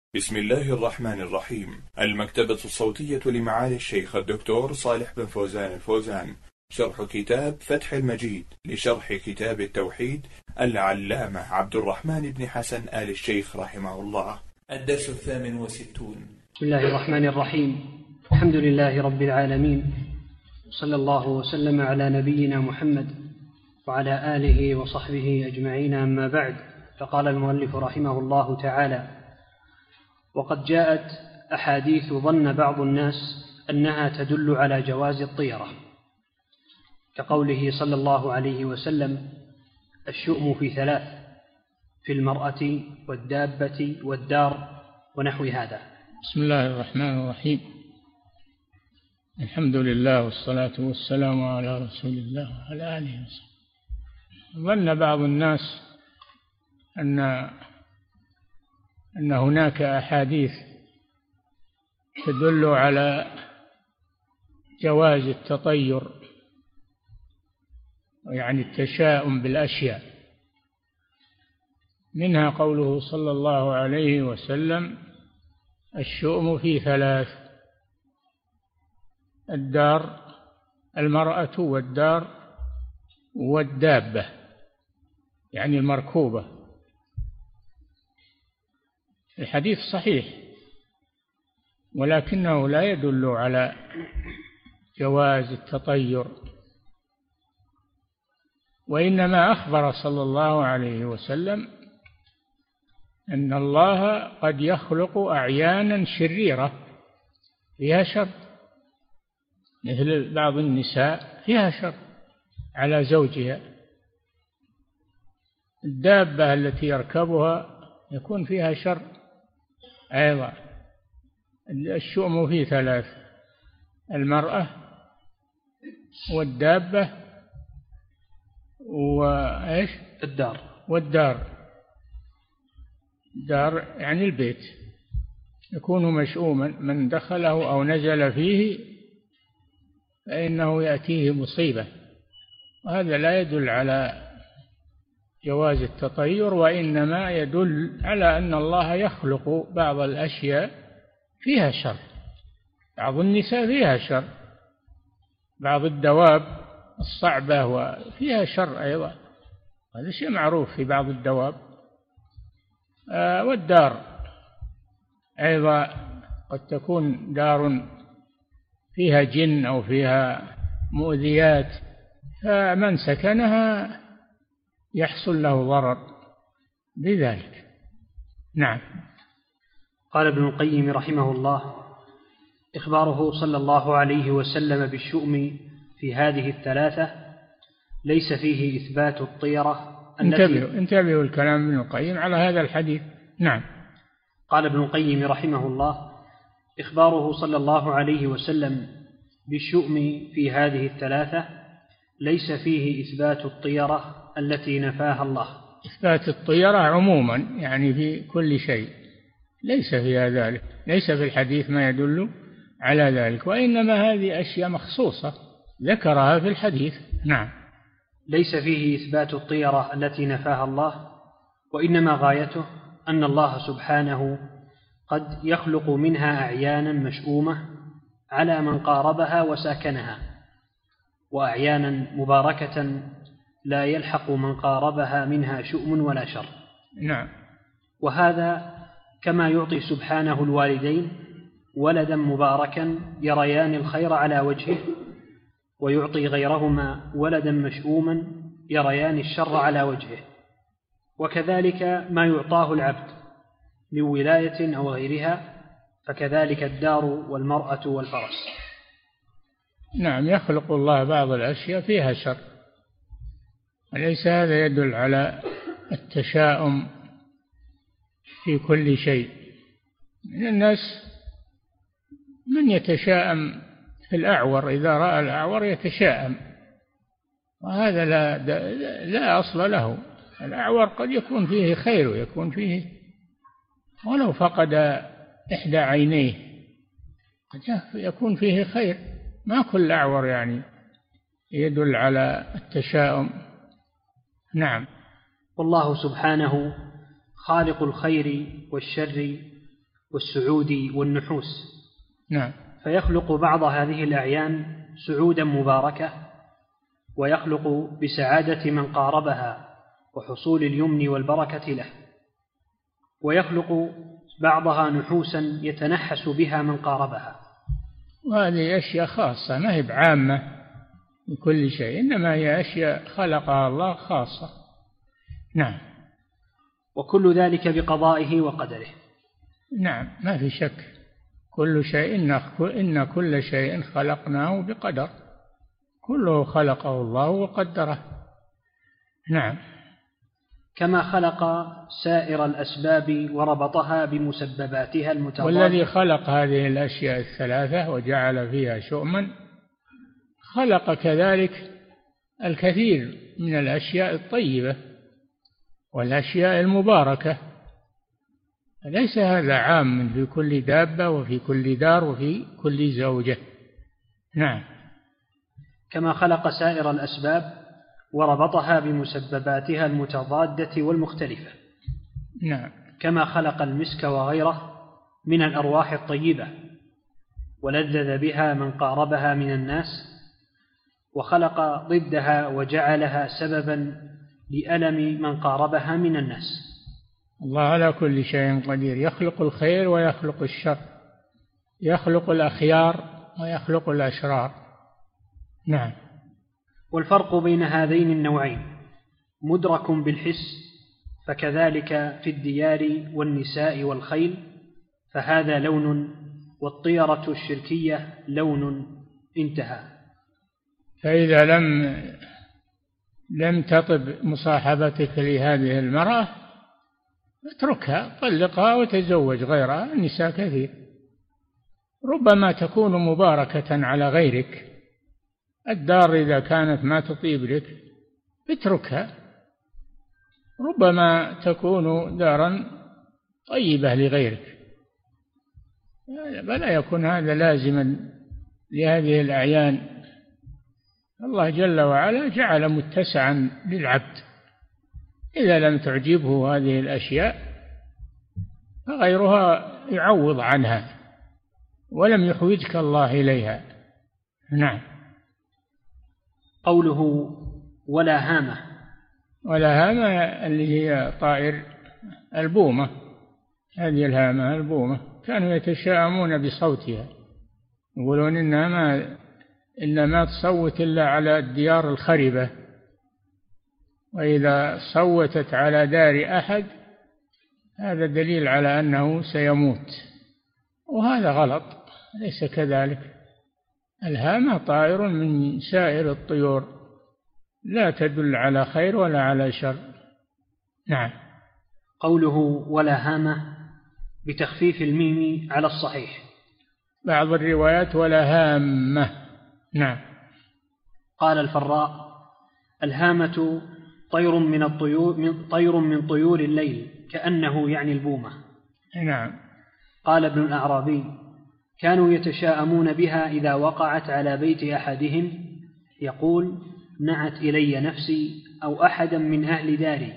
بسم الله الرحمن الرحيم. المكتبة الصوتية لمعالي الشيخ الدكتور صالح بن فوزان الفوزان، شرح كتاب فتح المجيد لشرح كتاب التوحيد العلامة عبد الرحمن بن حسن آل الشيخ رحمه الله. الدرس 68. بسم الله الرحمن الرحيم. الحمد لله رب العالمين، صلى الله وسلم على نبينا محمد وعلى آله وصحبه أجمعين، أما بعد. فقال المؤلف رحمه الله تعالى: وقد جاءت أحاديث ظن بعض الناس أنها تدل على جواز الطيرة، كقوله صلى الله عليه وسلم: الشؤم في ثلاث، في المرأة والدابة والدار، ونحو هذا. بسم الله الرحمن الرحيم. الحمد لله والصلاة والسلام على رسول الله وعلى آله وصحبه. ظن بعض الناس أن هناك أحاديث تدل على جواز التطير، يعني التشاؤم بالأشياء، منها قوله صلى الله عليه وسلم: الشؤم في ثلاث، الدار، المرأة والدار والدابة، يعني المركوبة. الحديث صحيح، ولكنه لا يدل على جواز التطير، وإنما أخبر صلى الله عليه وسلم أن الله قد يخلق أعيانا شريرة فيها شر، مثل بعض النساء فيها شر على زوجها. الدابة التي يركبها يكون فيها شر أيضا. الشؤم في ثلاث: المرأة والدابة وإيش؟ والدار. دار يعني البيت، يكون مشؤوما، من دخله أو نزل فيه فإنه يأتيه مصيبة، وهذا لا يدل على جواز التطير، وإنما يدل على أن الله يخلق بعض الأشياء فيها شر. بعض النساء فيها شر، بعض الدواب الصعبة وفيها شر أيضا، هذا شيء معروف في بعض الدواب. والدار أيضا قد تكون دار فيها جن أو فيها مؤذيات، فمن سكنها يحصل له ضرر بذلك. نعم. قال ابن القيم رحمه الله: إخباره صلى الله عليه وسلم بالشؤم في هذه الثلاثة ليس فيه إثبات الطيرة. انتبهوا الكلام ابن القيم على هذا الحديث. نعم. قال ابن القيم رحمه الله: إخباره صلى الله عليه وسلم بالشؤم في هذه الثلاثة ليس فيه إثبات الطيرة التي نفاها الله. إثبات الطيرة عموما، يعني في كل شيء، ليس فيها ذلك، ليس في الحديث ما يدل على ذلك، وإنما هذه أشياء مخصوصة ذكرها في الحديث. نعم. ليس فيه إثبات الطيرة التي نفاها الله، وإنما غايته أن الله سبحانه قد يخلق منها أعيانا مشؤومة على من قاربها وساكنها، وأعيانا مباركة لا يلحق من قاربها منها شؤم ولا شر. نعم. وهذا كما يعطي سبحانه الوالدين ولدا مباركا يريان الخير على وجهه، ويعطي غيرهما ولدا مشؤوما يريان الشر على وجهه، وكذلك ما يعطاه العبد من ولاية أو غيرها، فكذلك الدار والمرأة والفرس. نعم، يخلق الله بعض الأشياء فيها شر، وليس هذا يدل على التشاؤم في كل شيء. من الناس من يتشاءم في الأعور، إذا رأى الأعور يتشاءم، وهذا لا أصل له. الأعور قد يكون فيه خير، ويكون فيه ولو فقد إحدى عينيه قد يكون فيه خير. ما كل أعور يعني يدل على التشاؤم. نعم. والله سبحانه خالق الخير والشر والسعود والنحوس. نعم. فيخلق بعض هذه الأعيان سعودا مباركة، ويخلق بسعادة من قاربها وحصول اليمن والبركة له، ويخلق بعضها نحوسا يتنحس بها من قاربها. وهذه أشياء خاصة ما هي بعامة لكل شيء، إنما هي أشياء خلقها الله خاصة. نعم. وكل ذلك بقضائه وقدره. نعم، ما في شك. كل شيء إن كل شيء خلقناه بقدر، كله خلقه الله وقدره. نعم. كما خلق سائر الأسباب وربطها بمسبباتها المتضادة. والذي خلق هذه الأشياء الثلاثة وجعل فيها شؤما خلق كذلك الكثير من الأشياء الطيبة والأشياء المباركة. ليس هذا عام في كل دابة وفي كل دار وفي كل زوجة. نعم. كما خلق سائر الأسباب وربطها بمسبباتها المتضادة والمختلفة. نعم. كما خلق المسك وغيره من الأرواح الطيبة ولذذ بها من قاربها من الناس، وخلق ضدها وجعلها سببا لألم من قاربها من الناس. الله على كل شيء قدير، يخلق الخير ويخلق الشر، يخلق الأخيار ويخلق الأشرار. نعم. والفرق بين هذين النوعين مدرك بالحس، فكذلك في الديار والنساء والخيل، فهذا لون، والطيرة الشركية لون. انتهى. فإذا لم تطب مصاحبتك لهذه المرأة اتركها، طلقها وتزوج غيرها. النساء كثير، ربما تكون مباركة على غيرك. الدار إذا كانت ما تطيب لك اتركها، ربما تكون دارا طيبة لغيرك. فلا يكون هذا لازما لهذه الأعيان. الله جل وعلا جعل متسعا للعبد، إذا لم تعجبه هذه الأشياء فغيرها يعوض عنها، ولم يحوجك الله إليها. نعم. قوله ولا هامة. ولا هامة اللي هي طائر البومة، هذه الهامة البومة كانوا يتشاءمون بصوتها، يقولون إنها ما تصوت إلا على الديار الخربة، وإذا صوتت على دار أحد هذا دليل على أنه سيموت، وهذا غلط، ليس كذلك. الهامة طائر من سائر الطيور، لا تدل على خير ولا على شر. نعم. قوله ولا هامة بتخفيف الميم على الصحيح، بعض الروايات ولا هامة. نعم. قال الفراء: الهامة طير من طيور الليل، كأنه يعني البومة. نعم. قال ابن الأعرابي: كانوا يتشاءمون بها إذا وقعت على بيت أحدهم، يقول: نعت إلي نفسي أو أحدا من أهل داري،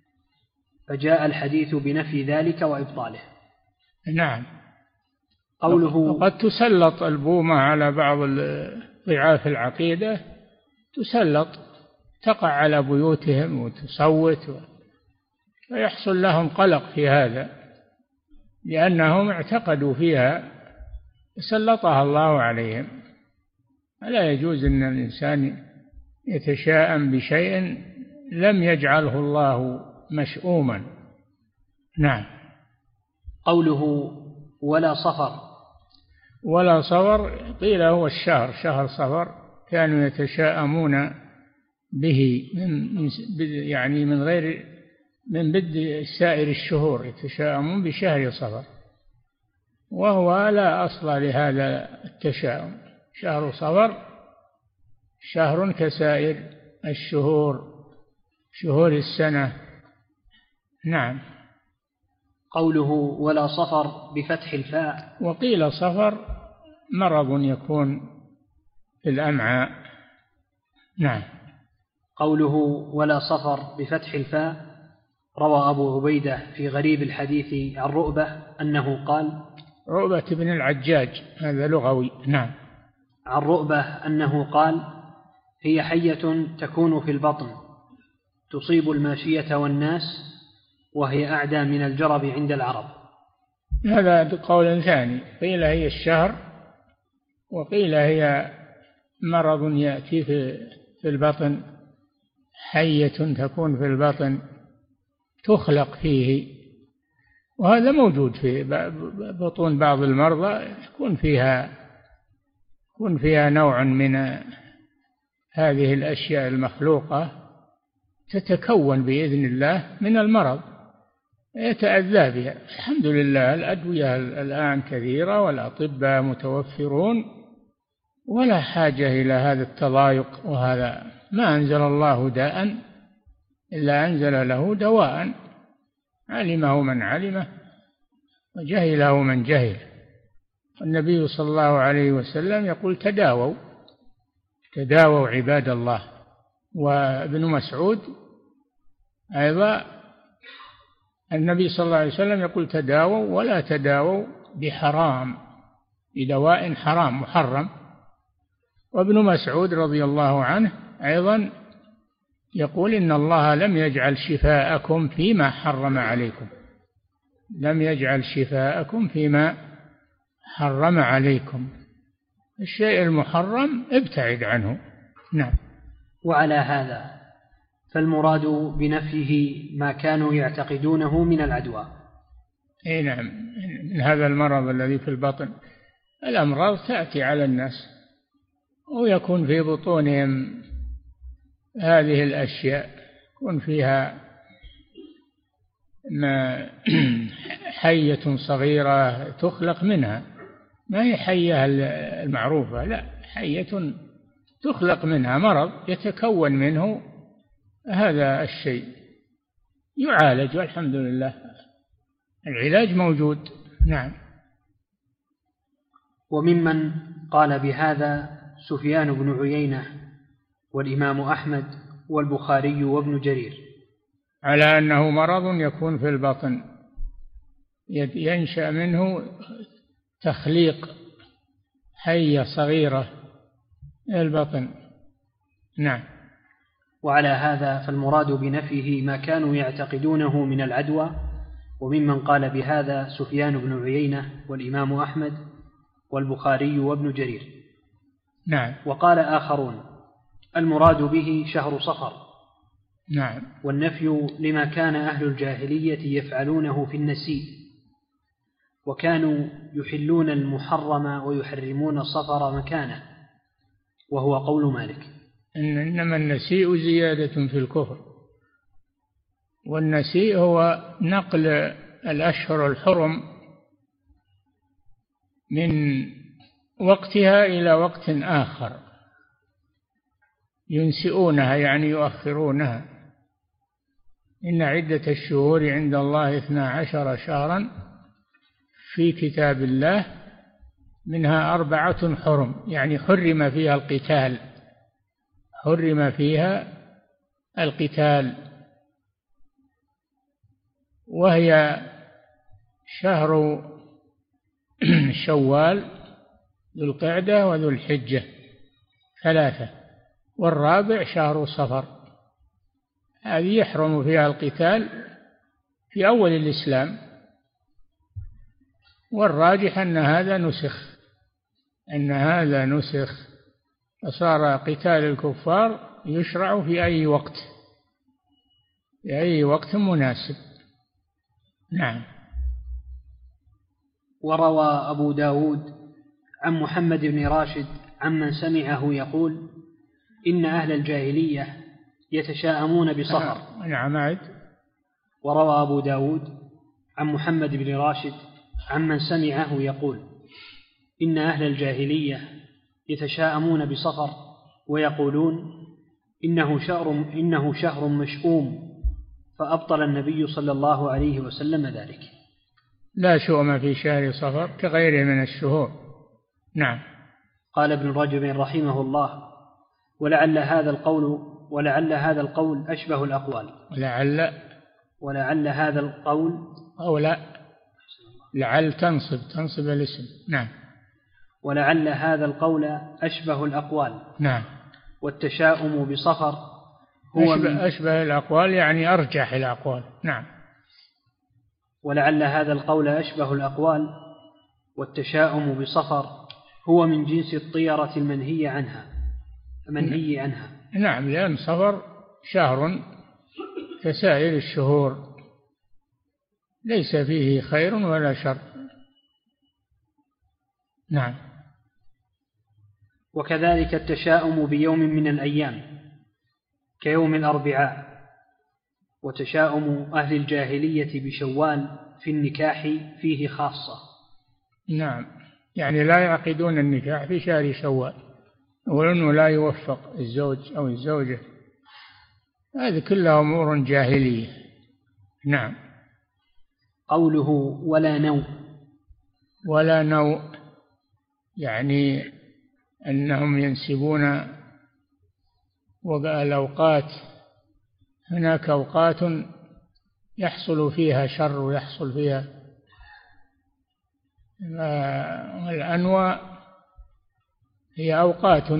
فجاء الحديث بنفي ذلك وإبطاله. نعم. قوله وقد تسلط البومة على بعض ضعاف العقيدة، تسلط تقع على بيوتهم وتصوت، فيحصل لهم قلق في هذا، لأنهم اعتقدوا فيها سلطها الله عليهم. فلا يجوز أن الإنسان يتشاءم بشيء لم يجعله الله مشؤوما. نعم. قوله ولا صفر. ولا صفر قيل هو الشهر، شهر صفر، كانوا يتشاءمون به يعني من بدء سائر الشهور، يتشاءمون بشهر صفر، وهو لا أصل لهذا التشاؤم. شهر صفر شهر كسائر الشهور، شهور السنة. نعم. قوله ولا صفر بفتح الفاء. وقيل صفر مرض يكون في الأمعاء. نعم. قوله ولا صفر بفتح الفاء روى أبو عبيدة في غريب الحديث عن رؤبة أنه قال. رؤبة بن العجاج هذا لغوي. نعم. عن رؤبة أنه قال: هي حية تكون في البطن تصيب الماشية والناس وهي أعدى من الجرب عند العرب. هذا قول ثاني، قيل هي الشهر وقيل هي مرض يأتي في البطن، حية تكون في البطن تخلق فيه، وهذا موجود في بطون بعض المرضى، يكون فيها نوع من هذه الأشياء المخلوقة تتكون بإذن الله من المرض يتأذى بها. الحمد لله الأدوية الآن كثيرة والأطباء متوفرون، ولا حاجة إلى هذا التضايق، وهذا ما أنزل الله داء إلا أنزل له دواء علمه من علمه وجهله من جهل. النبي صلى الله عليه وسلم يقول: تداووا عباد الله. وابن مسعود أيضا النبي صلى الله عليه وسلم يقول: تداووا ولا تداووا بحرام، بدواء حرام محرم. وابن مسعود رضي الله عنه أيضا يقول: إن الله لم يجعل شفاءكم فيما حرم عليكم، لم يجعل شفاءكم فيما حرم عليكم، الشيء المحرم ابتعد عنه. نعم. وعلى هذا فالمراد بنفيه ما كانوا يعتقدونه من العدوى. اي نعم، من هذا المرض الذي في البطن. الأمراض تأتي على الناس ويكون في بطونهم هذه الأشياء، يكون فيها حية صغيرة تخلق منها، ما هي حية المعروفة، لا، حية تخلق منها مرض يتكون منه هذا الشيء، يعالج والحمد لله، العلاج موجود. نعم. وممن قال بهذا سفيان بن عيينة والإمام أحمد والبخاري وابن جرير، على أنه مرض يكون في البطن ينشأ منه تخليق حية صغيرة البطن. نعم. وعلى هذا فالمراد بنفيه ما كانوا يعتقدونه من العدوى. وممن قال بهذا سفيان بن عيينة والإمام أحمد والبخاري وابن جرير. نعم. وقال آخرون: المراد به شهر صفر. نعم. والنفي لما كان أهل الجاهلية يفعلونه في النسيء، وكانوا يحلون المحرم ويحرمون الصفر مكانه، وهو قول مالك. إنما النسيء زيادة في الكفر، والنسيء هو نقل الأشهر الحرم من وقتها إلى وقت آخر، ينسئونها يعني يؤخرونها. إن عدة الشهور عند الله 12 شهرا في كتاب الله منها 4 حرم، يعني حرم فيها القتال، حرم فيها القتال، وهي شهر شوال ذو القعدة وذو الحجة 3، والرابع شهر صفر، هذه يحرم فيها القتال في أول الإسلام. والراجح أن هذا نسخ، فصار قتال الكفار يشرع في أي وقت مناسب. نعم. وروى أبو داود عن محمد بن راشد عمن سمعه يقول: إن أهل الجاهلية يتشاءمون بصفر. نعم. وروى أبو داود عن محمد بن راشد عمن سمعه يقول: إن أهل الجاهلية يتشاءمون بصفر ويقولون إنه شهر مشؤوم، فأبطل النبي صلى الله عليه وسلم ذلك. لا شؤم في شهر صفر كغيره من الشهور. نعم. قال ابن رجب رحمه الله: ولعل هذا القول أشبه الأقوال. ولعل هذا القول أو لا، لعل تنصب الاسم. نعم. ولعل هذا القول أشبه الأقوال. نعم. والتشاؤم بصفر هو أشبه الأقوال يعني أرجح الأقوال. نعم. ولعل هذا القول أشبه الأقوال والتشاؤم بصفر هو من جنس الطيرة المنهي عنها. نعم، لأن صفر شهر كسائر الشهور ليس فيه خير ولا شر. نعم. وكذلك التشاؤم بيوم من الأيام كيوم الأربعاء، وتشاؤم أهل الجاهلية بشوال في النكاح فيه خاصة. نعم، يعني لا يعقدون النكاح في شهر شوال، وأنه لا يوفق الزوج أو الزوجة، هذه كلها أمور جاهلية. نعم. قوله ولا نوء يعني أنهم ينسبون الأوقات، هناك أوقات يحصل فيها شر ويحصل فيها الأنواء، هي أوقات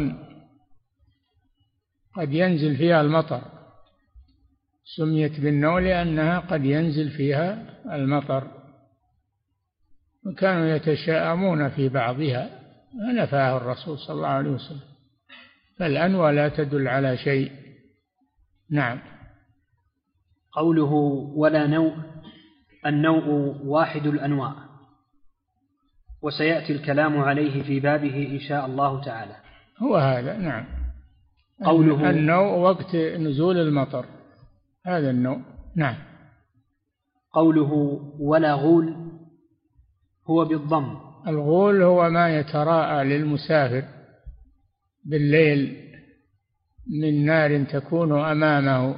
قد ينزل فيها المطر، سميت بالنوء لأنها قد ينزل فيها المطر، وكانوا يتشاءمون في بعضها فنفاه الرسول صلى الله عليه وسلم، فالأنوى لا تدل على شيء. نعم. قوله ولا نوء، النوء واحد الأنواع، وسيأتي الكلام عليه في بابه إن شاء الله تعالى. هو هذا. نعم. قوله النوء وقت نزول المطر، هذا النوء. نعم. قوله ولا غول هو بالضم. الغول هو ما يتراءى للمسافر بالليل من نار تكون أمامه،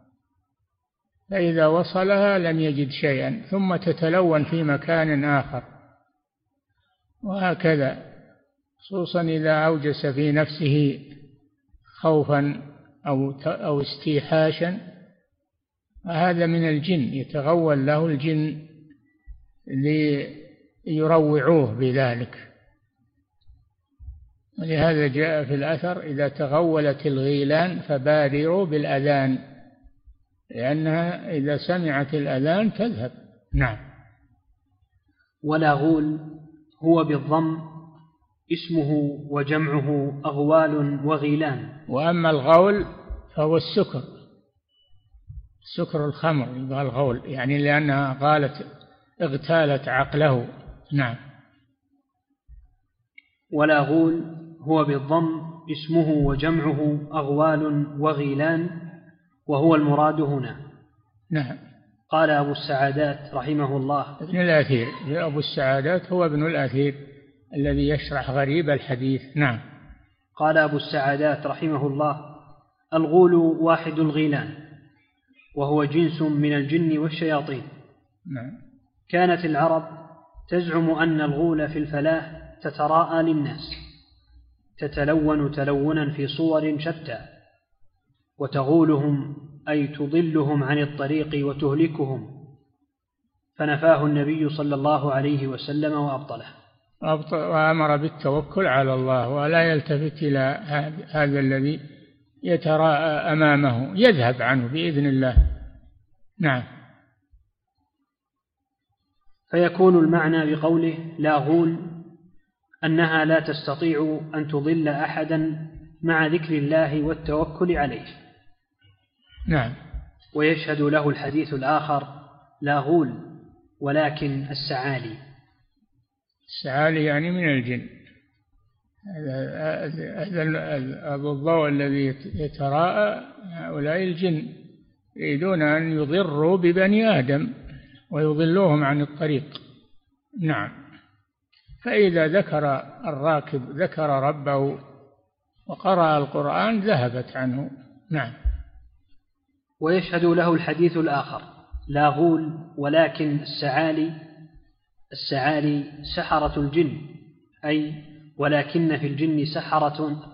فإذا وصلها لم يجد شيئا ثم تتلون في مكان آخر، وهكذا خصوصا إذا أوجس في نفسه خوفا أو استيحاشا، هذا من الجن، يتغول له الجن ليروعوه بذلك. ولهذا جاء في الأثر إذا تغولت الغيلان فبادروا بالأذان، لأنها إذا سمعت الأذان تذهب. نعم. ولا غول هو بالضم اسمه وجمعه أغوال وغيلان. وأما الغول فهو السكر، سكر الخمر يبقى الغول، يعني لأنها اغتالت عقله. نعم. ولا غول هو بالضم اسمه وجمعه أغوال وغيلان، وهو المراد هنا. نعم. قال أبو السعادات رحمه الله ابن الأثير، أبو السعادات هو ابن الأثير الذي يشرح غريب الحديث. نعم. قال أبو السعادات رحمه الله الغول واحد الغيلان، وهو جنس من الجن والشياطين. نعم. كانت العرب تزعم أن الغول في الفلاة تتراءى للناس، تتلون تلونا في صور شتى، وتغولهم أي تضلهم عن الطريق وتهلكهم، فنفاه النبي صلى الله عليه وسلم وأبطله، وأمر بالتوكل على الله، ولا يلتفت إلى هذا الذي يتراءى أمامه، يذهب عنه بإذن الله. نعم. فيكون المعنى بقوله لا غول أنها لا تستطيع أن تضل أحدا مع ذكر الله والتوكل عليه. نعم. ويشهد له الحديث الآخر لا غول ولكن السعالي. السعالي يعني من الجن، هذا الضوء الذي يتراءى، هؤلاء الجن يريدون أن يضروا ببني آدم ويضلوهم عن الطريق. نعم. فإذا ذكر الراكب ذكر ربه وقرأ القرآن ذهبت عنه. نعم. ويشهد له الحديث الآخر لا غول ولكن السعالي سحرة الجن، أي ولكن في الجن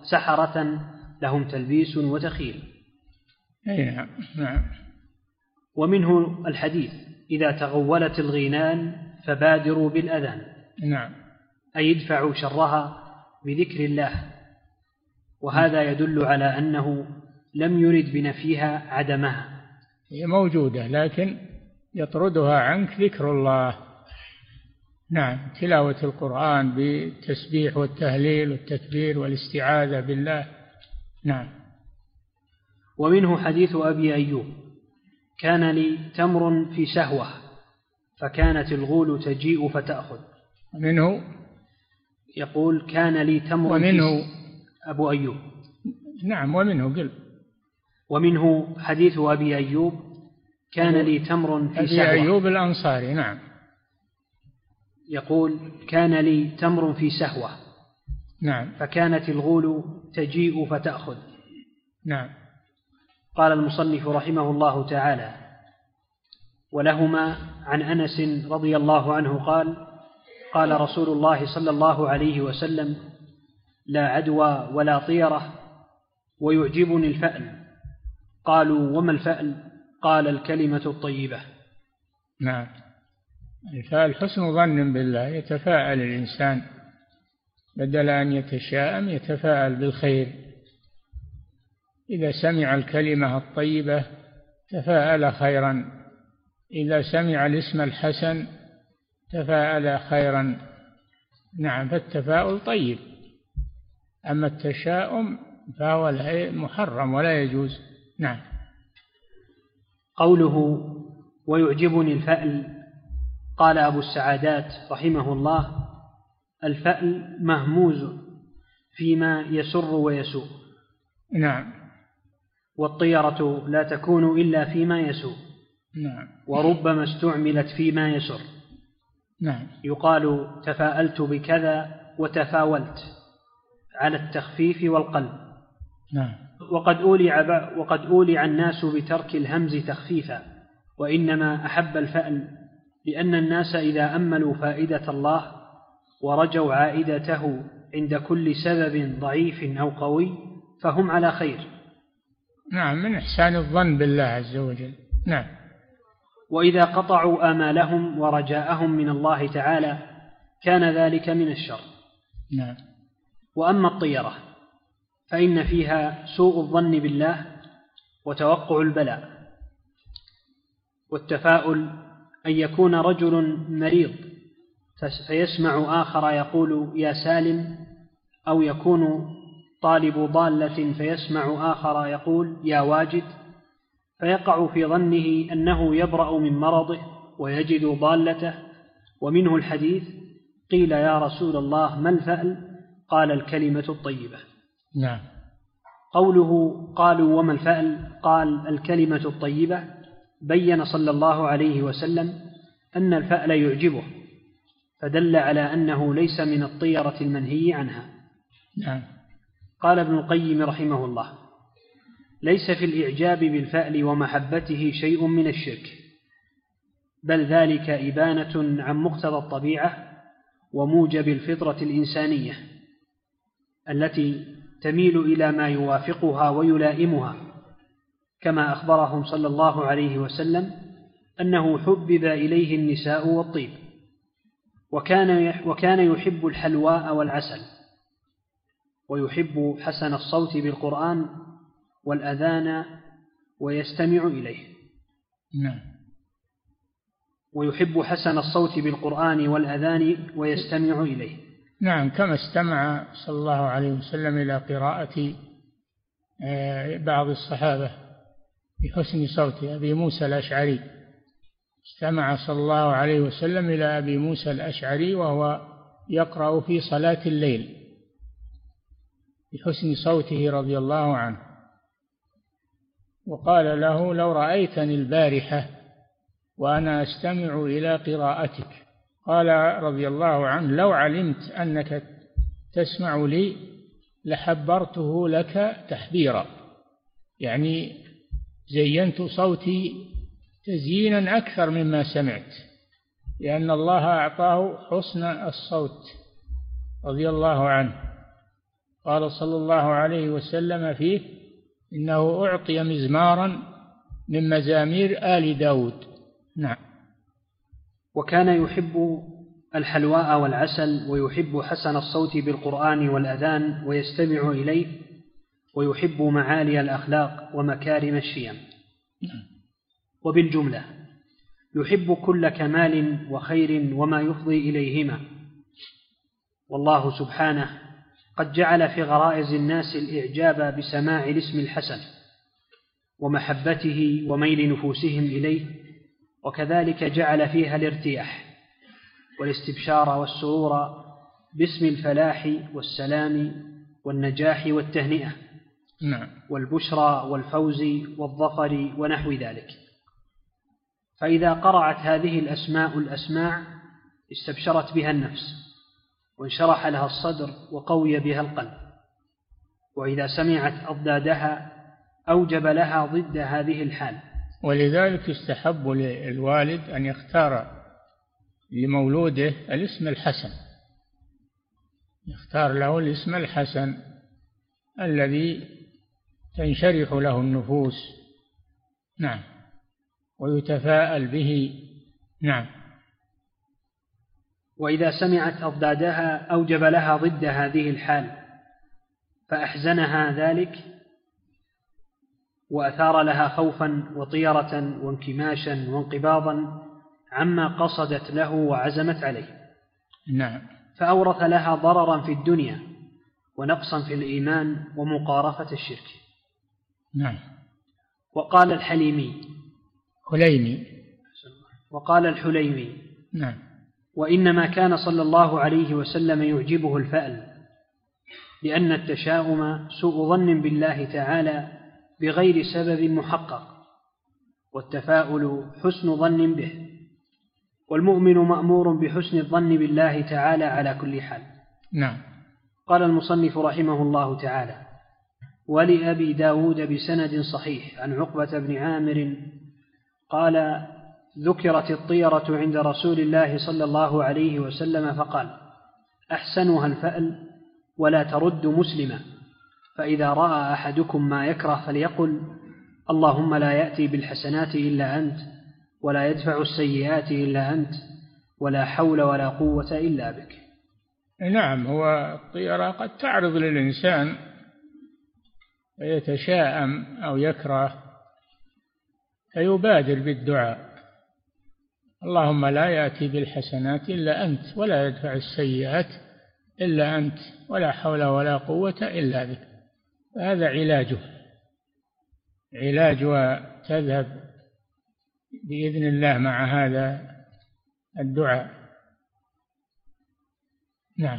سحرة لهم تلبيس وتخيل. أي نعم. نعم. ومنه الحديث: إذا تغولت الغيلان فبادروا بالأذان. نعم. أي يدفعوا شرها بذكر الله، وهذا يدل على أنه لم يرد بنفيها عدمها، هي موجودة لكن يطردها عنك ذكر الله. نعم، تلاوة القرآن بالتسبيح والتهليل والتكبير والاستعاذة بالله. نعم. ومنه حديث أبي أيوب: كان لي تمر في سهوة فكانت الغول تجيء فتأخذ. منه يقول: كان لي تمر ومنه أبو أيوب. نعم، ومنه قل. ومنه حديث أبي أيوب: كان لي تمر في سهوة. أبي أيوب الأنصاري. نعم. يقول: كان لي تمر في سهوة. نعم. فكانت الغول تجيء فتأخذ. نعم. قال المصنف رحمه الله تعالى: ولهما عن أنس رضي الله عنه قال: قال رسول الله صلى الله عليه وسلم: لا عدوى ولا طيرة ويعجبني الفأل. قالوا: وما الفأل؟ قال: الكلمة الطيبة. نعم. الفأل حسن ظن بالله، يتفاءل الإنسان بدل أن يتشاءم يتفاءل بالخير. إذا سمع الكلمة الطيبة تفاءل خيرا، إذا سمع الاسم الحسن تفاءل خيرا. نعم، فالتفاؤل طيب، أما التشاؤم فهو محرم ولا يجوز. نعم. قوله ويعجبني الفأل، قال أبو السعادات رحمه الله: الفأل مهموز فيما يسر ويسوء. نعم. والطيرة لا تكون إلا فيما يسوء. نعم. وربما استعملت فيما يسر. نعم. يقال تفاءلت بكذا وتفاولت، على التخفيف والقلب. نعم. وقد أولع الناس بترك الهمز تخفيفا، وإنما أحب الفأل لأن الناس إذا أملوا فائدة الله ورجوا عائدته عند كل سبب ضعيف أو قوي فهم على خير. نعم، من إحسان الظن بالله عز وجل. نعم. وإذا قطعوا آمالهم ورجاءهم من الله تعالى كان ذلك من الشر. نعم. وأما الطيرة فإن فيها سوء الظن بالله وتوقع البلاء. والتفاؤل أن يكون رجل مريض فيسمع آخر يقول يا سالم، أو يكون طالب ضالة فيسمع آخر يقول يا واجد، فيقع في ظنه أنه يبرأ من مرضه ويجد ضالته. ومنه الحديث: قيل يا رسول الله ما الفأل؟ قال: الكلمة الطيبة. نعم. قوله قالوا وما الفأل؟ قال: الكلمة الطيبة، بين صلى الله عليه وسلم أن الفأل يعجبه، فدل على أنه ليس من الطيرة المنهي عنها. نعم. قال ابن القيم رحمه الله: ليس في الإعجاب بالفأل ومحبته شيء من الشرك، بل ذلك إبانة عن مقتضى الطبيعة وموجب الفطرة الإنسانية التي تميل إلى ما يوافقها ويلائمها، كما أخبرهم صلى الله عليه وسلم أنه حبب إليه النساء والطيب، وكان يحب الحلواء والعسل، ويحب حسن الصوت بالقرآن والأذان ويستمع إليه. نعم. ويحب حسن الصوت بالقرآن والأذان ويستمع إليه. نعم، كما استمع صلى الله عليه وسلم إلى قراءة بعض الصحابة بحسن صوت أبي موسى الأشعري. استمع صلى الله عليه وسلم إلى أبي موسى الأشعري وهو يقرأ في صلاة الليل بحسن صوته رضي الله عنه، وقال له: لو رأيتني البارحة وأنا أستمع إلى قراءتك. قال رضي الله عنه: لو علمت أنك تسمع لي لحبرته لك تحبيرا، يعني زينت صوتي تزيينا أكثر مما سمعت، لأن الله أعطاه حسن الصوت رضي الله عنه. قال صلى الله عليه وسلم فيه: إنه أعطي مزمارا من مزامير آل داود. نعم. وكان يحب الحلواء والعسل، ويحب حسن الصوت بالقرآن والأذان ويستمع إليه، ويحب معالي الأخلاق ومكارم الشيم. وبالجملة يحب كل كمال وخير وما يفضي إليهما. والله سبحانه قد جعل في غرائز الناس الإعجاب بسماع الاسم الحسن ومحبته وميل نفوسهم إليه، وكذلك جعل فيها الارتياح والاستبشار والسرور باسم الفلاح والسلام والنجاح والتهنئة والبشرى والفوز والظفر ونحو ذلك. فإذا قرعت هذه الأسماء الأسماع استبشرت بها النفس وانشرح لها الصدر وقوي بها القلب، وإذا سمعت أضدادها أوجب لها ضد هذه الحال. ولذلك يستحب للوالد أن يختار لمولوده الاسم الحسن، يختار له الاسم الحسن الذي تنشرح له النفوس. نعم. ويتفاءل به. نعم. وإذا سمعت أضدادها أوجب لها ضد هذه الحال، فأحزنها ذلك وأثار لها خوفا وطيرة وانكماشا وانقباضا عما قصدت له وعزمت عليه. نعم. فأورث لها ضررا في الدنيا ونقصا في الإيمان ومقارفة الشرك. نعم. وقال الحليمي وقال الحليمي نعم. وإنما كان صلى الله عليه وسلم يعجبه الفأل، لأن التشاؤم سوء ظن بالله تعالى بغير سبب محقق، والتفاؤل حسن ظن به، والمؤمن مأمور بحسن الظن بالله تعالى على كل حال. نعم. قال المصنف رحمه الله تعالى: ولأبي داود بسند صحيح عن عقبة بن عامر قال: ذكرت الطيرة عند رسول الله صلى الله عليه وسلم فقال: أحسنها الفأل ولا ترد مسلما، فإذا رأى أحدكم ما يكره فليقل: اللهم لا يأتي بالحسنات إلا أنت، ولا يدفع السيئات إلا أنت، ولا حول ولا قوة إلا بك. نعم. هو الطيرة قد تعرض للإنسان فيتشاءم أو يكره فيبادر بالدعاء: اللهم لا يأتي بالحسنات إلا أنت، ولا يدفع السيئات إلا أنت، ولا حول ولا قوة إلا بك. فهذا علاج وتذهب بإذن الله مع هذا الدعاء. نعم.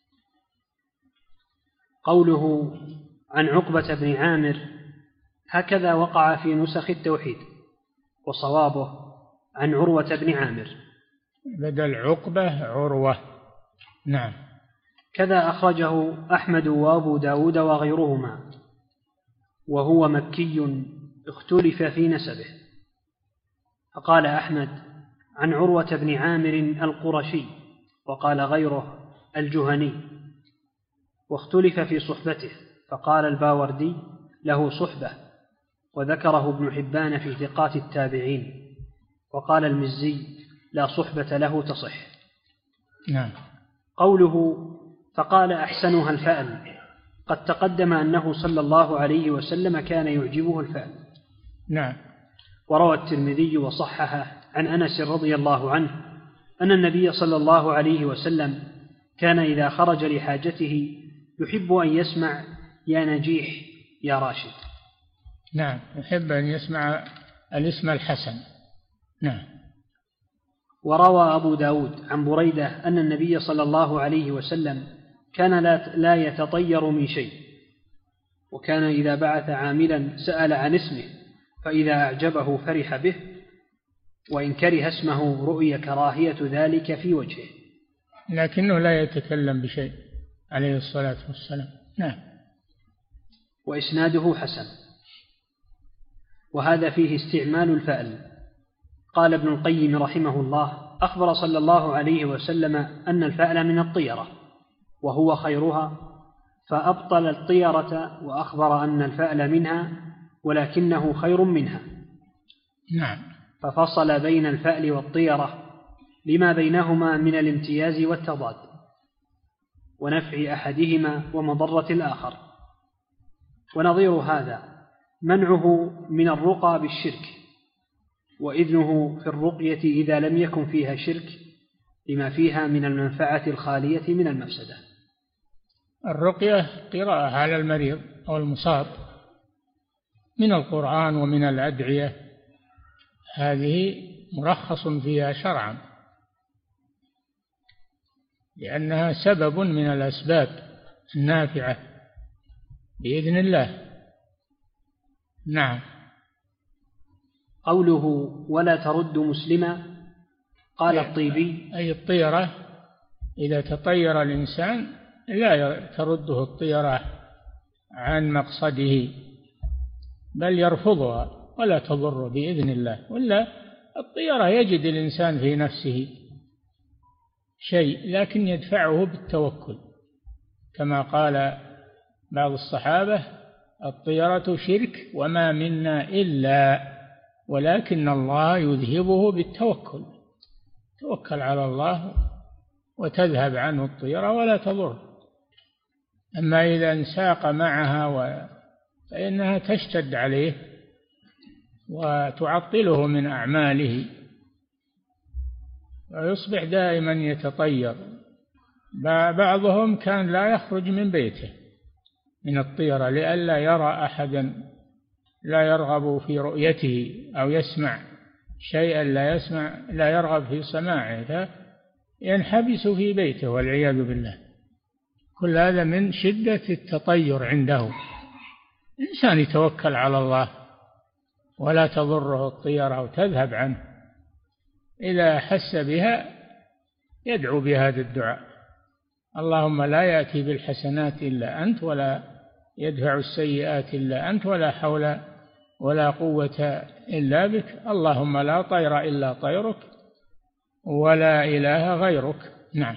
قوله عن عقبة بن عامر هكذا وقع في نسخ التوحيد، وصوابه عن عروة بن عامر بدل عقبة عروة. نعم. كذا أخرجه أحمد وأبو داود وغيرهما، وهو مكي اختلف في نسبه، فقال أحمد عن عروة بن عامر القرشي، وقال غيره الجهني، واختلف في صحبته، فقال الباوردي له صحبة، وذكره ابن حبان في ثقات التابعين، وقال المزي لا صحبة له تصح. نعم. قوله فقال أحسنها الفأل، قد تقدم أنه صلى الله عليه وسلم كان يعجبه الفأل. نعم. وروى الترمذي وصححه عن أنس رضي الله عنه أن النبي صلى الله عليه وسلم كان إذا خرج لحاجته يحب أن يسمع يا نجيح يا راشد. نعم. يحب أن يسمع الاسم الحسن. نعم. وروى أبو داود عن بريدة أن النبي صلى الله عليه وسلم كان لا يتطير من شيء، وكان إذا بعث عاملا سأل عن اسمه، فإذا أعجبه فرح به، وإن كره اسمه رؤي كراهية ذلك في وجهه، لكنه لا يتكلم بشيء عليه الصلاة والسلام. نعم. وإسناده حسن، وهذا فيه استعمال الفأل. قال ابن القيم رحمه الله: أخبر صلى الله عليه وسلم أن الفأل من الطيرة وهو خيرها، فأبطل الطيرة، وأخبر أن الفأل منها ولكنه خير منها، نعم. ففصل بين الفأل والطيرة لما بينهما من الامتياز والتضاد ونفع أحدهما ومضرة الآخر. ونظير هذا منعه من الرقى بالشرك، وإذنه في الرقية إذا لم يكن فيها شرك لما فيها من المنفعة الخالية من المفسدة. الرقية قراءة على المريض أو المصاب من القرآن ومن الأدعية، هذه مرخص فيها شرعا لأنها سبب من الأسباب النافعة بإذن الله. نعم. قوله ولا ترد مسلما، قال الطيبي أي الطيرة إذا تطير الإنسان لا ترده الطيرة عن مقصده بل يرفضها ولا تضر بإذن الله، ولا الطيرة يجد الإنسان في نفسه شيء لكن يدفعه بالتوكل، كما قال بعض الصحابة الطيرة شرك وما منا إلا ولكن الله يذهبه بالتوكل. توكل على الله وتذهب عنه الطيرة ولا تضر. أما إذا انساق معها فإنها تشتد عليه وتعطله من أعماله ويصبح دائما يتطير. بعضهم كان لا يخرج من بيته من الطيرة لئلا يرى أحدا لا يرغب في رؤيته أو يسمع شيئا لا يرغب في سماعه فينحبس في بيته والعياذ بالله. كل هذا من شدة التطير عنده. إنسان يتوكل على الله ولا تضره الطيرة وتذهب عنه، إذا حس بها يدعو بهذا الدعاء: اللهم لا يأتي بالحسنات إلا أنت ولا يدفع السيئات إلا أنت ولا حول ولا قوة إلا بك، اللهم لا طير إلا طيرك ولا إله غيرك. نعم.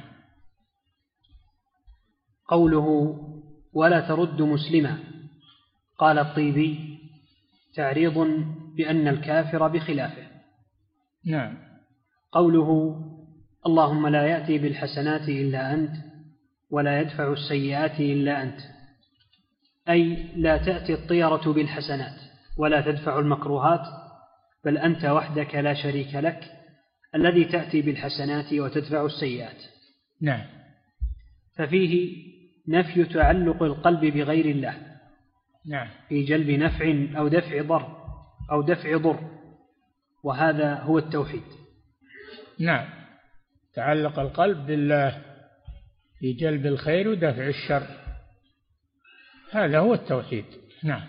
قوله ولا ترد مسلما، قال الطيبي تعريض بأن الكافر بخلافه. نعم. قوله اللهم لا يأتي بالحسنات إلا أنت ولا يدفع السيئات إلا أنت، أي لا تأتي الطيرة بالحسنات ولا تدفع المكروهات، بل أنت وحدك لا شريك لك الذي تأتي بالحسنات وتدفع السيئات. نعم. ففيه نفي تعلق القلب بغير الله. نعم. في جلب نفع أو دفع ضر، وهذا هو التوحيد. نعم. تعلق القلب بالله في جلب الخير ودفع الشر، هذا هو التوحيد. نعم.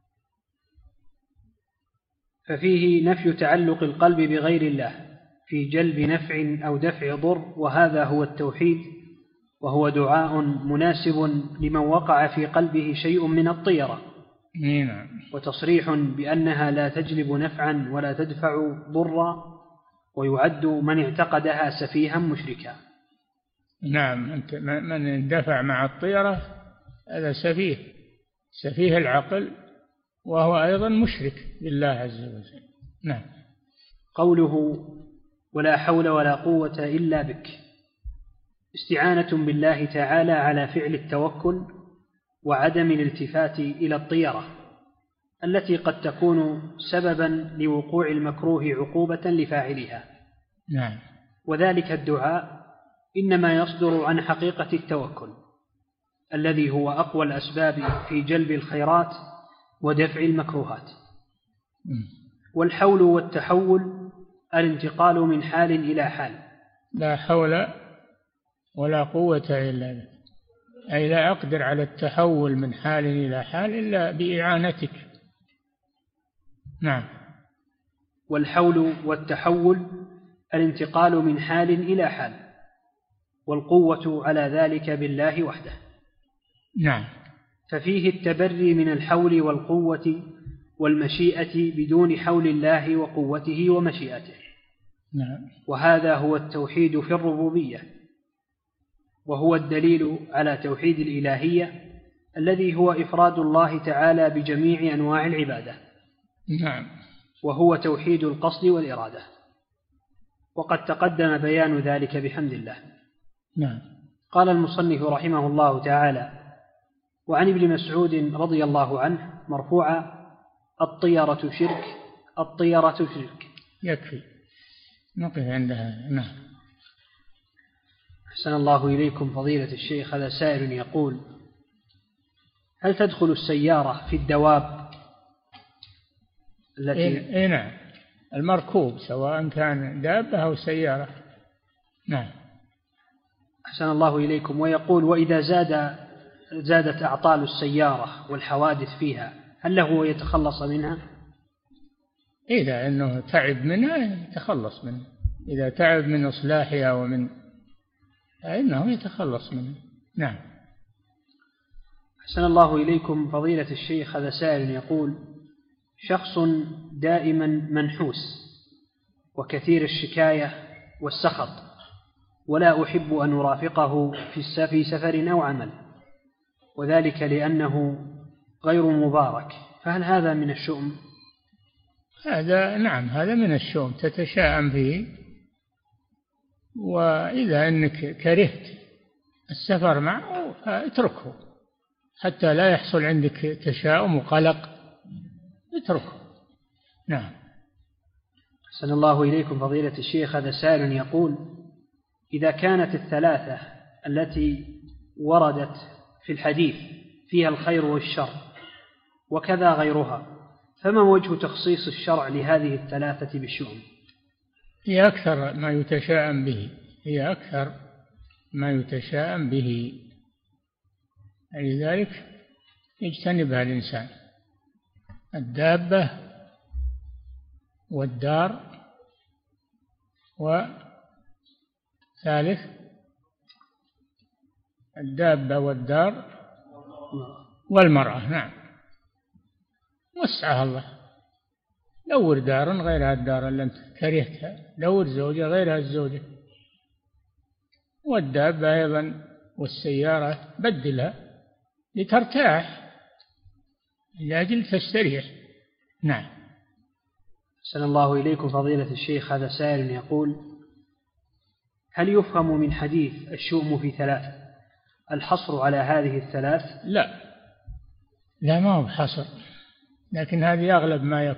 ففيه نفي تعلق القلب بغير الله في جلب نفع أو دفع ضر، وهذا هو التوحيد، وهو دعاء مناسب لمن وقع في قلبه شيء من الطيرة. نعم. وتصريح بأنها لا تجلب نفعا ولا تدفع ضرا، ويعد من اعتقدها سفيها مشركا. نعم. من اندفع مع الطيرة هذا سفيه العقل، وهو أيضا مشرك بالله عز وجل. نعم. قوله ولا حول ولا قوة إلا بك، استعانة بالله تعالى على فعل التوكل وعدم الالتفات إلى الطيرة التي قد تكون سببا لوقوع المكروه عقوبة لفاعلها. نعم. وذلك الدعاء إنما يصدر عن حقيقة التوكل الذي هو أقوى الأسباب في جلب الخيرات ودفع المكروهات. والحول والتحول الانتقال من حال إلى حال. لا حول ولا قوة إلا بالله، أي لا أقدر على التحول من حال إلى حال إلا بإعانتك. نعم. والحول والتحول الانتقال من حال إلى حال، والقوة على ذلك بالله وحده. نعم. ففيه التبري من الحول والقوة والمشيئة بدون حول الله وقوته ومشيئته. نعم. وهذا هو التوحيد في الربوبية، وهو الدليل على توحيد الإلهية الذي هو إفراد الله تعالى بجميع أنواع العبادة. نعم. وهو توحيد القصد والإرادة، وقد تقدم بيان ذلك بحمد الله. نعم. قال المصنف رحمه الله تعالى: وعن ابن مسعود رضي الله عنه مرفوعا: الطيرة شرك، الطيرة شرك. يكفي نقف عندها. نعم. أحسن الله إليكم فضيلة الشيخ. هذا سائل يقول: هل تدخل السيارة في الدواب التي نعم، المركوب سواء كان دابة أو سيارة. نعم. أحسن الله إليكم. ويقول: وإذا زادت أعطال السيارة والحوادث فيها هل له يتخلص منها؟ إذا أنه تعب منها يتخلص منها، إذا تعب من إصلاحها ومن فإنه يتخلص منها. نعم. أحسن الله إليكم فضيلة الشيخ. هذا سائل يقول: شخص دائما منحوس وكثير الشكاية والسخط، ولا أحب أن أرافقه في سفر أو عمل، وذلك لأنه غير مبارك، فهل هذا من الشؤم؟ هذا نعم، هذا من الشؤم تتشاءم فيه، وإذا أنك كرهت السفر معه فاتركه حتى لا يحصل عندك تشاؤم وقلق، اتركه. نعم. أحسن الله إليكم فضيلة الشيخ. هذا سائل يقول: إذا كانت الثلاثة التي وردت في الحديث فيها الخير والشر وكذا غيرها، فما وجه تخصيص الشرع لهذه الثلاثة بالشؤم؟ هي أكثر ما يتشاءم به، هي أكثر ما يتشاءم به، لذلك يجتنبها الإنسان: الدابة والدار، وثالث الدابة والدار والمرأة. نعم. وسعها الله، دور دارا غير الدار اللي أنت كرهتها، دور زوجة غير الزوجة، والدابة أيضا والسيارة بدلها لترتاح، لأجل تستريح. نعم. أحسن الله إليكم فضيلة الشيخ. هذا سائل يقول: هل يفهم من حديث الشؤم في ثلاث الحصر على هذه الثلاث؟ لا، ما هو بحصر، لكن هذه أغلب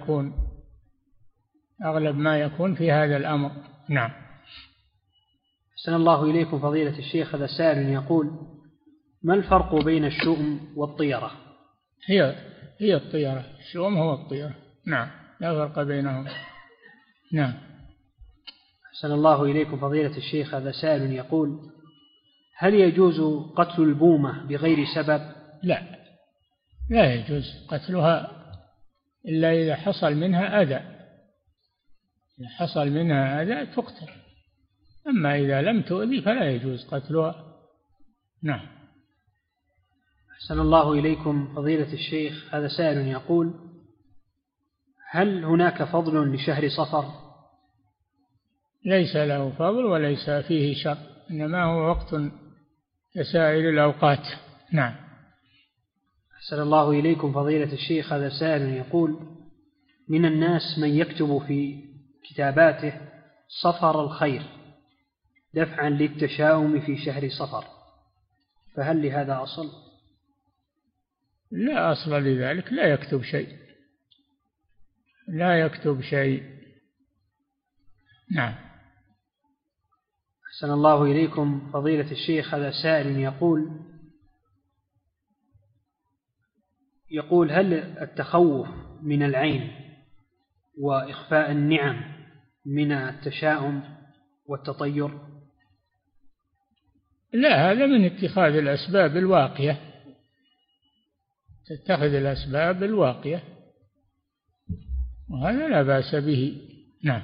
ما يكون في هذا الأمر. نعم. أحسن الله إليكم فضيلة الشيخ. هذا سائل يقول: ما الفرق بين الشؤم والطيرة؟ هي الطيرة، الشؤم هو الطيرة. نعم، لا فرق بينهم. نعم. أحسن الله إليكم فضيلة الشيخ. هذا سائل يقول: هل يجوز قتل البومة بغير سبب؟ لا يجوز قتلها إلا إذا حصل منها أذى، إذا حصل منها أذى تقتل، أما إذا لم تؤذي فلا يجوز قتلها. نعم. أحسن الله إليكم فضيلة الشيخ. هذا سائل يقول: هل هناك فضل لشهر صفر؟ ليس له فضل وليس فيه شر، إنما هو وقت كسائر الأوقات. نعم. أحسن الله إليكم فضيلة الشيخ. هذا سائل يقول: من الناس من يكتب في كتاباته صفر الخير دفعا للتشاؤم في شهر صفر، فهل لهذا أصل؟ لا أصل لذلك، لا يكتب شيء. نعم. أحسن الله إليكم فضيلة الشيخ. هذا سائل يقول: هل التخوف من العين وإخفاء النعم من التشاؤم والتطير؟ لا، هذا من اتخاذ الأسباب الواقية، تتخذ الأسباب الواقية، وهذا لا بأس به. نعم.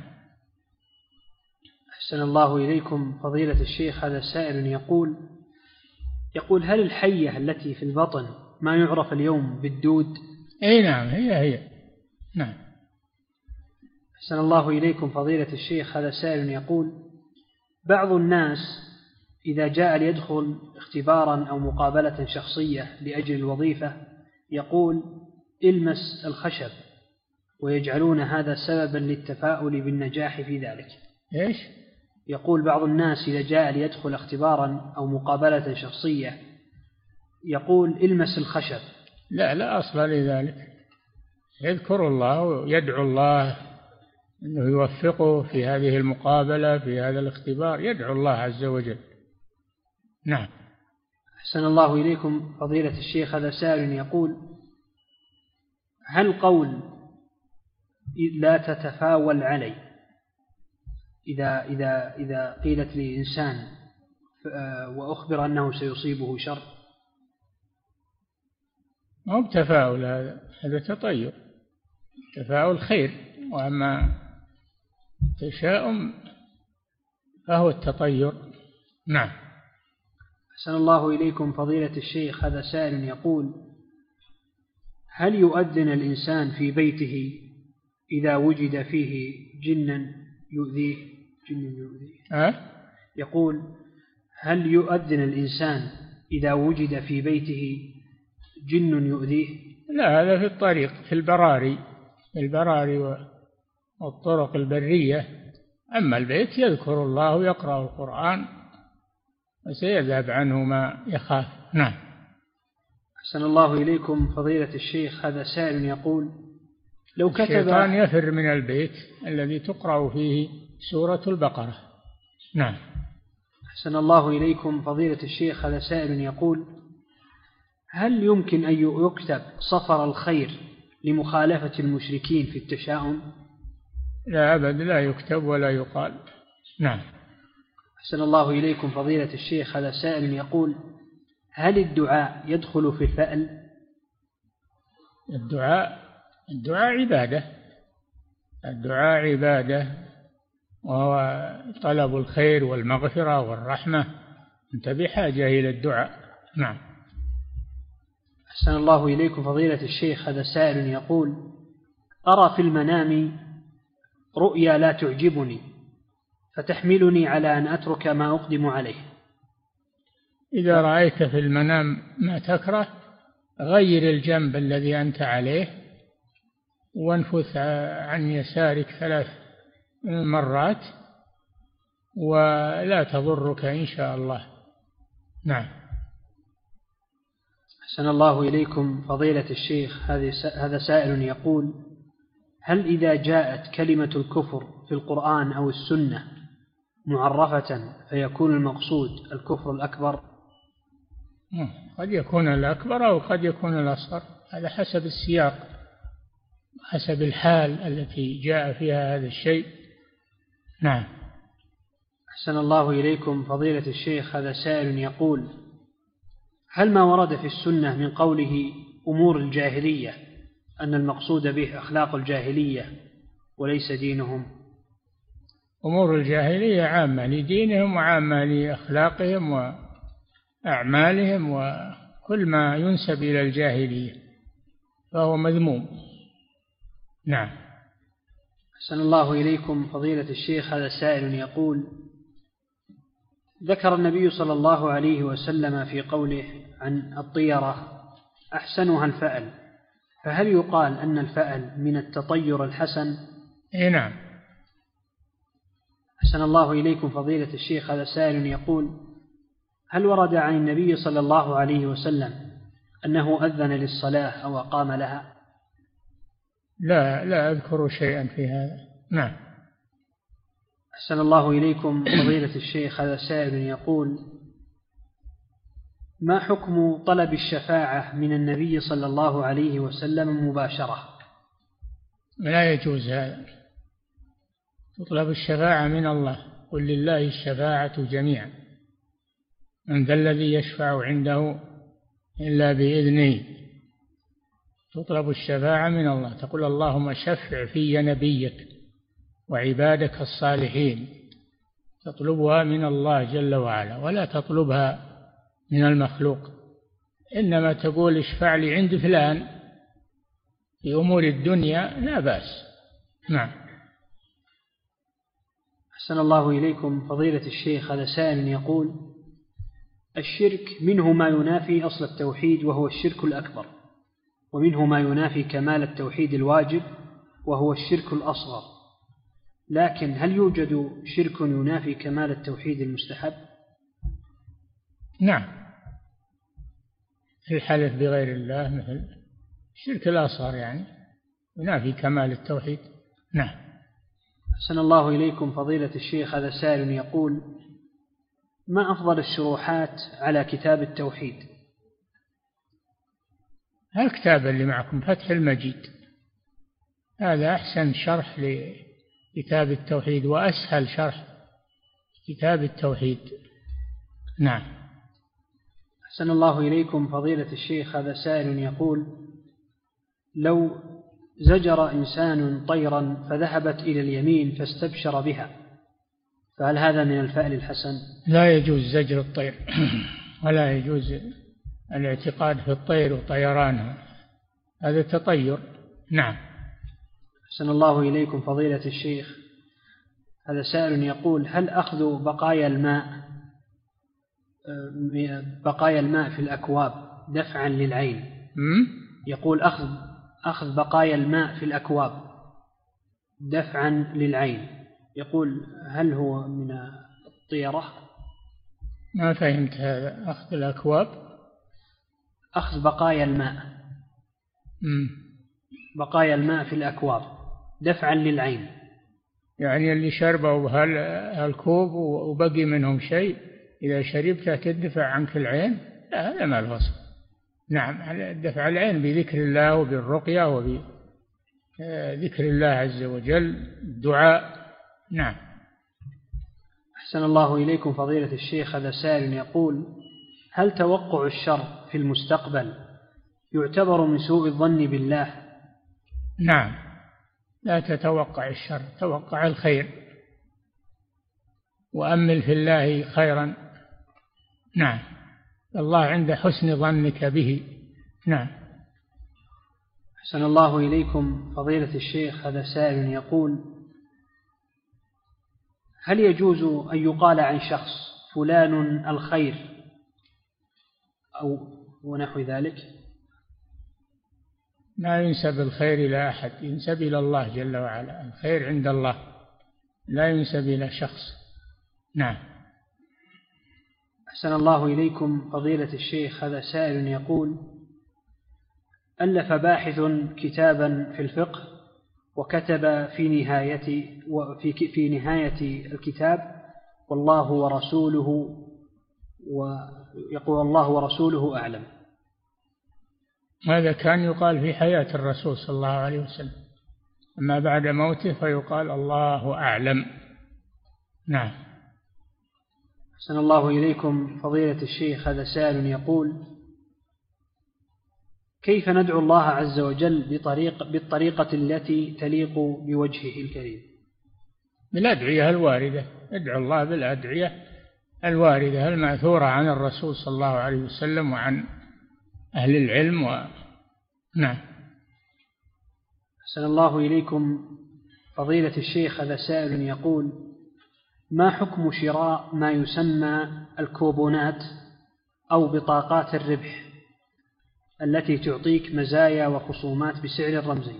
أحسن الله إليكم فضيلة الشيخ. هذا سائل يقول: هل الحية التي في البطن ما يعرف اليوم بالدود؟ أي نعم، هي. نعم. أحسن الله إليكم فضيلة الشيخ. هذا سائل يقول: بعض الناس إذا جاء ليدخل اختبارا أو مقابلة شخصية لأجل الوظيفة يقول: المس الخشب، ويجعلون هذا سببا للتفاؤل بالنجاح في ذلك. إيش؟ يقول بعض الناس إذا جاء ليدخل اختبارا أو مقابلة شخصية يقول المس الخشب. لا أصل لذلك، يذكر الله ويدعو الله أنه يوفقه في هذه المقابلة، في هذا الاختبار، يدعو الله عز وجل. نعم. أحسن الله إليكم فضيلة الشيخ، هذا سائل يقول: هل قول لا تتفاول علي إذا قيلت لإنسان وأخبر أنه سيصيبه شر؟ ما هو بتفاؤل، هذا تطير، تفاؤل خير، وأما تشاؤم فهو التطير. نعم. أحسن الله إليكم فضيلة الشيخ، هذا سائل يقول: هل يؤذن الإنسان في بيته إذا وجد فيه جن يؤذيه؟ يقول: هل يؤذن الإنسان إذا وجد في بيته جن يؤذيه؟ لا، هذا في الطريق، في البراري والطرق البرية. أما البيت يذكر الله ويقرأ القرآن وسيذهب عنه ما يخاف. نعم. أحسن الله إليكم فضيلة الشيخ، هذا سائل يقول: لو كتب الشيطان يفر من البيت الذي تقرأ فيه سورة البقرة. نعم. أحسن الله إليكم فضيلة الشيخ، هذا سائل يقول: هل يمكن أن يكتب صفر الخير لمخالفة المشركين في التشاؤم؟ لا أبد، لا يكتب ولا يقال. نعم. أحسن الله إليكم فضيلة الشيخ، هذا سائل يقول: هل الدعاء يدخل في الفأل؟ الدعاء عبادة، وهو طلب الخير والمغفرة والرحمة، أنت بحاجة إلى الدعاء. نعم. أحسن الله إليكم فضيلة الشيخ، هذا سائل يقول: أرى في المنام رؤيا لا تعجبني فتحملني على أن أترك ما أقدم عليه. إذا رأيت في المنام ما تكره غير الجنب الذي أنت عليه وانفث عن يسارك 3 مرات ولا تضرك إن شاء الله. نعم. أحسن الله إليكم فضيلة الشيخ، هذا سائل يقول: هل إذا جاءت كلمة الكفر في القرآن أو السنة معرفة فيكون المقصود الكفر الأكبر؟ قد يكون الأكبر أو قد يكون الأصغر، هذا حسب السياق، حسب الحال التي جاء فيها هذا الشيء. نعم. أحسن الله إليكم فضيلة الشيخ، هذا سائل يقول: هل ما ورد في السنة من قوله أمور الجاهلية أن المقصود به أخلاق الجاهلية وليس دينهم؟ أمور الجاهلية عامة لدينهم وعامة لأخلاقهم وأعمالهم، وكل ما ينسب إلى الجاهلية فهو مذموم. نعم. أحسن الله إليكم فضيلة الشيخ، هذا سائل يقول: ذكر النبي صلى الله عليه وسلم في قوله عن الطيرة أحسنها الفأل، فهل يقال أن الفأل من التطير الحسن؟ نعم. أحسن الله إليكم فضيلة الشيخ، هذا سائل يقول: هل ورد عن النبي صلى الله عليه وسلم أنه أذن للصلاة أو أقام لها؟ لا أذكر شيئا في هذا. نعم. أحسن الله إليكم فضيلة الشيخ، هذا سائل يقول: ما حكم طلب الشفاعة من النبي صلى الله عليه وسلم مباشرة؟ لا يجوز هذا، تطلب الشفاعة من الله، قل لله الشفاعة جميعا، من ذا الذي يشفع عنده إلا بإذنه. تطلب الشفاعة من الله، تقول اللهم شفع في نبيك وعبادك الصالحين، تطلبها من الله جل وعلا ولا تطلبها من المخلوق، إنما تقول اشفع لي عند فلان في أمور الدنيا لا بأس. نعم. أحسن الله إليكم فضيلة الشيخ، هذا سائل يقول: الشرك منه ما ينافي أصل التوحيد وهو الشرك الأكبر، ومنه ما ينافي كمال التوحيد الواجب، وهو الشرك الأصغر، لكن هل يوجد شرك ينافي كمال التوحيد المستحب؟ نعم، الحلف بغير الله مثل الشرك الأصغر يعني ينافي كمال التوحيد. نعم. أحسن الله إليكم فضيلة الشيخ، هذا سائل يقول: ما أفضل الشروحات على كتاب التوحيد؟ الكتاب اللي معكم فتح المجيد، هذا أحسن شرح لكتاب التوحيد وأسهل شرح كتاب التوحيد. نعم. أحسن الله إليكم فضيلة الشيخ، هذا سائل يقول: لو زجر إنسان طيرا فذهبت إلى اليمين فاستبشر بها، فهل هذا من الفعل الحسن؟ لا يجوز زجر الطير ولا يجوز الاعتقاد في الطير وطيرانها، هذا تطير. نعم. أحسن الله إليكم فضيلة الشيخ، هذا سائل يقول: هل أخذ بقايا الماء في الأكواب دفعا للعين؟ يقول: أخذ بقايا الماء في الأكواب دفعا للعين، يقول: هل هو من الطيرة؟ ما فهمت هذا. أخذ الأكواب، أخذ بقايا الماء بقايا الماء في الأكواب دفعا للعين، يعني اللي شربوا هالكوب وبقي منهم شيء إذا شربته تدفع عنك العين، لا، هذا ما الفصل. نعم، دفع العين بذكر الله وبالرقية وبذكر الله عز وجل، الدعاء. نعم. أحسن الله إليكم فضيلة الشيخ، هذا سائل يقول: هل توقع الشر في المستقبل يعتبر من سوء الظن بالله؟ نعم، لا تتوقع الشر، توقع الخير وأمل في الله خيرا. نعم، الله عند حسن ظنك به. نعم. أحسن الله إليكم فضيلة الشيخ، هذا سائل يقول: هل يجوز أن يقال عن شخص فلان الخير أو ونحو ذلك؟ لا ينسب الخير إلى أحد، ينسب إلى الله جل وعلا، الخير عند الله، لا ينسب إلى شخص. نعم. أحسن الله إليكم فضيلة الشيخ، هذا سائل يقول: ألف باحث كتابا في الفقه وكتب في نهاية الكتاب: والله ورسوله، ويقول: الله ورسوله أعلم. هذا كان يقال في حياة الرسول صلى الله عليه وسلم، أما بعد موته فيقال الله أعلم. نعم. أحسن الله إليكم فضيلة الشيخ، هذا سائل يقول: كيف ندعو الله عز وجل بالطريقة التي تليق بوجهه الكريم؟ بالأدعية الواردة، ادعو الله بالأدعية الواردة المأثورة عن الرسول صلى الله عليه وسلم وعن أهل العلم نعم. أحسن الله إليكم فضيلة الشيخ، هذا سائل يقول: ما حكم شراء ما يسمى الكوبونات أو بطاقات الربح التي تعطيك مزايا وخصومات بسعر رمزي؟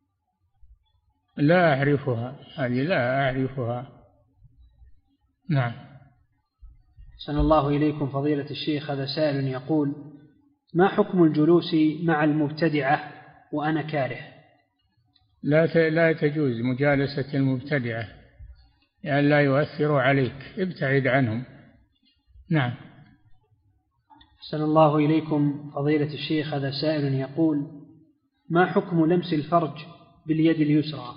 لا أعرفها، هذه لا أعرفها. نعم. أحسن الله إليكم فضيلة الشيخ، هذا سائل يقول: ما حكم الجلوس مع المبتدعة وأنا كاره؟ لا تجوز مجالسة المبتدعة، يعني لا يؤثر عليك، ابتعد عنهم. نعم. أحسن الله إليكم فضيلة الشيخ، هذا سائل يقول: ما حكم لمس الفرج باليد اليسرى؟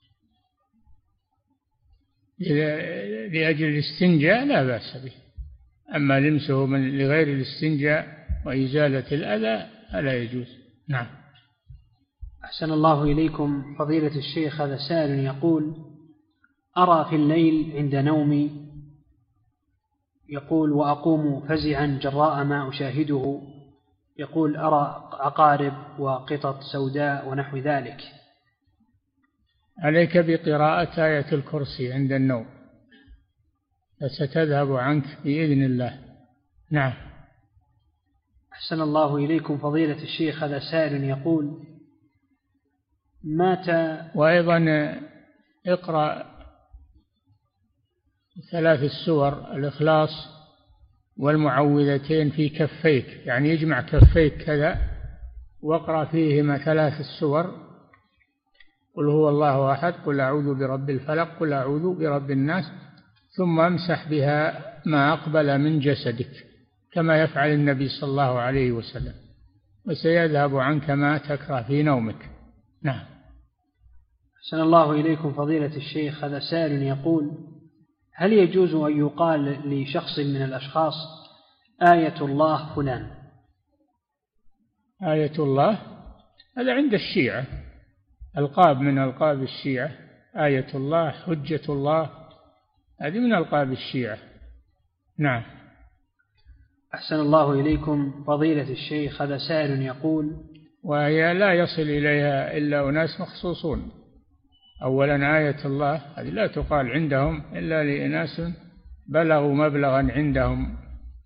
لأجل الاستنجاء لا بأس به، أما لمسه لغير الاستنجاء وإزالة الأذى فلا يجوز. نعم. أحسن الله إليكم فضيلة الشيخ، هذا سائل يقول: أرى في الليل عند نومي، يقول، وأقوم فزعا جراء ما أشاهده، يقول: أرى عقارب وقطط سوداء ونحو ذلك. عليك بقراءة آية الكرسي عند النوم فستذهب عنك بإذن الله. نعم. أحسن الله إليكم فضيلة الشيخ، هذا سائل يقول: مات. وأيضا اقرأ 3 السور الإخلاص والمعوذتين في كفيك، يعني يجمع كفيك كذا واقرأ فيهما 3 السور: قل هو الله أحد، قل أعوذ برب الفلق، قل أعوذ برب الناس، ثم امسح بها ما أقبل من جسدك كما يفعل النبي صلى الله عليه وسلم، وسيذهب عنك ما تكره في نومك. نعم. أحسن الله إليكم فضيلة الشيخ، هذا سائل يقول: هل يجوز أن يقال لشخص من الأشخاص آية الله فلان؟ آية الله هذا عند الشيعة، ألقاب من ألقاب الشيعة، آية الله، حجة الله، هذه من ألقاب الشيعة. نعم. أحسن الله إليكم فضيلة الشيخ، هذا سائل يقول: وهي لا يصل إليها إلا أناس مخصوصون. أولا آية الله هذه لا تقال عندهم إلا لأناس بلغوا مبلغا عندهم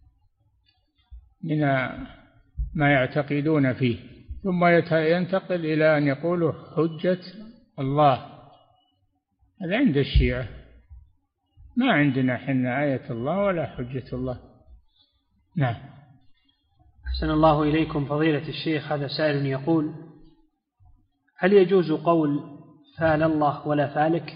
من ما يعتقدون فيه، ثم ينتقل إلى أن يقولوا حجة الله. هذا عند الشيعة، ما عندنا حنا آية الله ولا حجة الله. نعم. أحسن الله إليكم فضيلة الشيخ، هذا سائل يقول: هل يجوز قول فال الله ولا فالك؟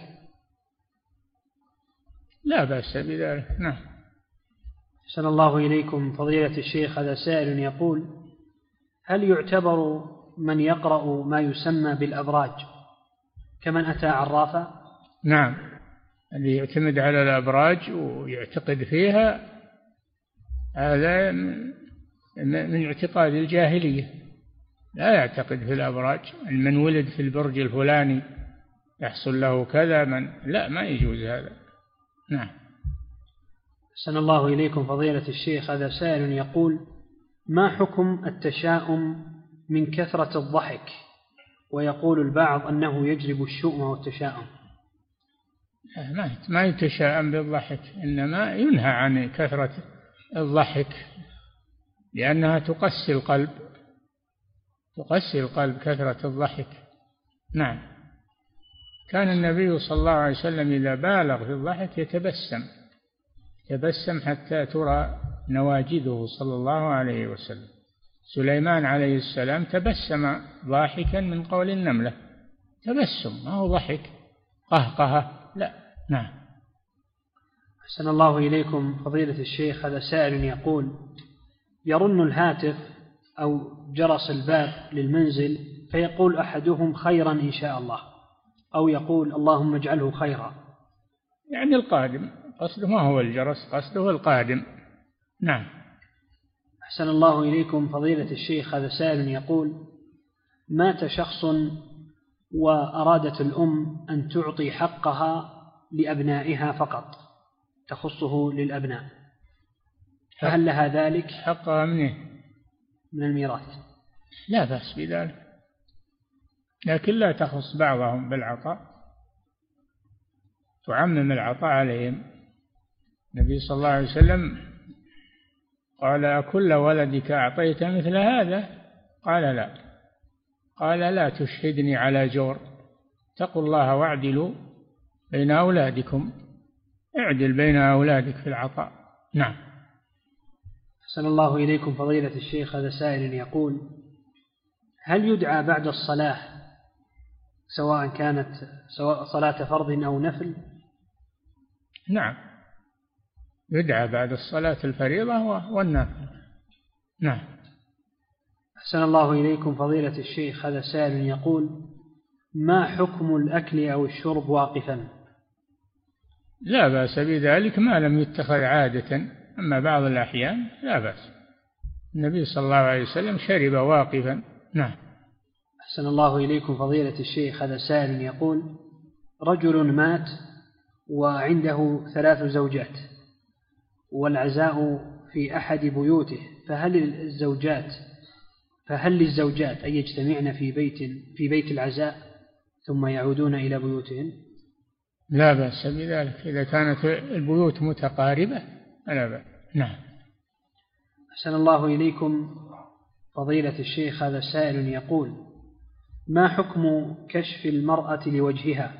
لا بأس بذلك. نعم. أحسن الله إليكم فضيلة الشيخ، هذا سائل يقول: هل يعتبر من يقرأ ما يسمى بالأبراج كمن أتى عرافا؟ نعم، اللي يعتمد على الأبراج ويعتقد فيها هذا من اعتقاد الجاهلية، لا يعتقد في الأبراج. من ولد في البرج الفلاني يحصل له كذا، لا، ما يجوز هذا. نعم. أحسن الله إليكم فضيلة الشيخ، هذا سائل يقول: ما حكم التشاؤم من كثرة الضحك؟ ويقول البعض أنه يجلب الشؤم والتشاؤم. ما يتشاءم بالضحك، إنما ينهى عن كثرة الضحك لأنها تقسي القلب، كثرة الضحك. نعم. كان النبي صلى الله عليه وسلم إذا بالغ في الضحك يتبسم حتى ترى نواجذه صلى الله عليه وسلم. سليمان عليه السلام تبسم ضاحكا من قول النملة، تبسم، ما هو ضحك قهقه، لا. نعم. أحسن الله إليكم فضيلة الشيخ، هذا سائل يقول: يرن الهاتف أو جرس الباب للمنزل فيقول أحدهم خيرا إن شاء الله، أو يقول اللهم اجعله خيرا، يعني القادم، قصده ما هو الجرس، قصده القادم. نعم. أحسن الله إليكم فضيلة الشيخ، هذا سائل يقول: مات شخص وأرادت الأم أن تعطي حقها لأبنائها فقط، تخصه للأبناء، فهل لها ذلك؟ حقها منه؟ من الميراث. لا بأس بذلك، لكن لا تخص بعضهم بالعطاء، تعمم العطاء عليهم. النبي صلى الله عليه وسلم قال: أكل ولدك أعطيت مثل هذا؟ قال: لا. قال: لا تشهدني على جور، اتقوا الله واعدلوا بين أولادكم، اعدل بين أولادك في العطاء. نعم. أحسن الله إليكم فضيلة الشيخ، هذا سائل يقول: هل يدعى بعد الصلاة سواء كانت صلاة فرض أو نفل؟ نعم، يدعى بعد الصلاة الفريضة والنافلة. نعم. أحسن الله إليكم فضيلة الشيخ، هذا سائل يقول: ما حكم الأكل أو الشرب واقفا؟ لا بأس بذلك ما لم يتخذ عادة، أما بعض الأحيان لا بأس. النبي صلى الله عليه وسلم شرب واقفا. نعم. أحسن الله إليكم فضيلة الشيخ، هذا سائل يقول: رجل مات وعنده 3 زوجات والعزاء في أحد بيوته، فهل للزوجات أن يجتمعن في بيت العزاء ثم يعودون إلى بيوتهن؟ لا بأس بذلك إذا كانت البيوت متقاربة، لا بأس. نعم. أحسن الله إليكم فضيلة الشيخ، هذا سائل يقول: ما حكم كشف المرأة لوجهها؟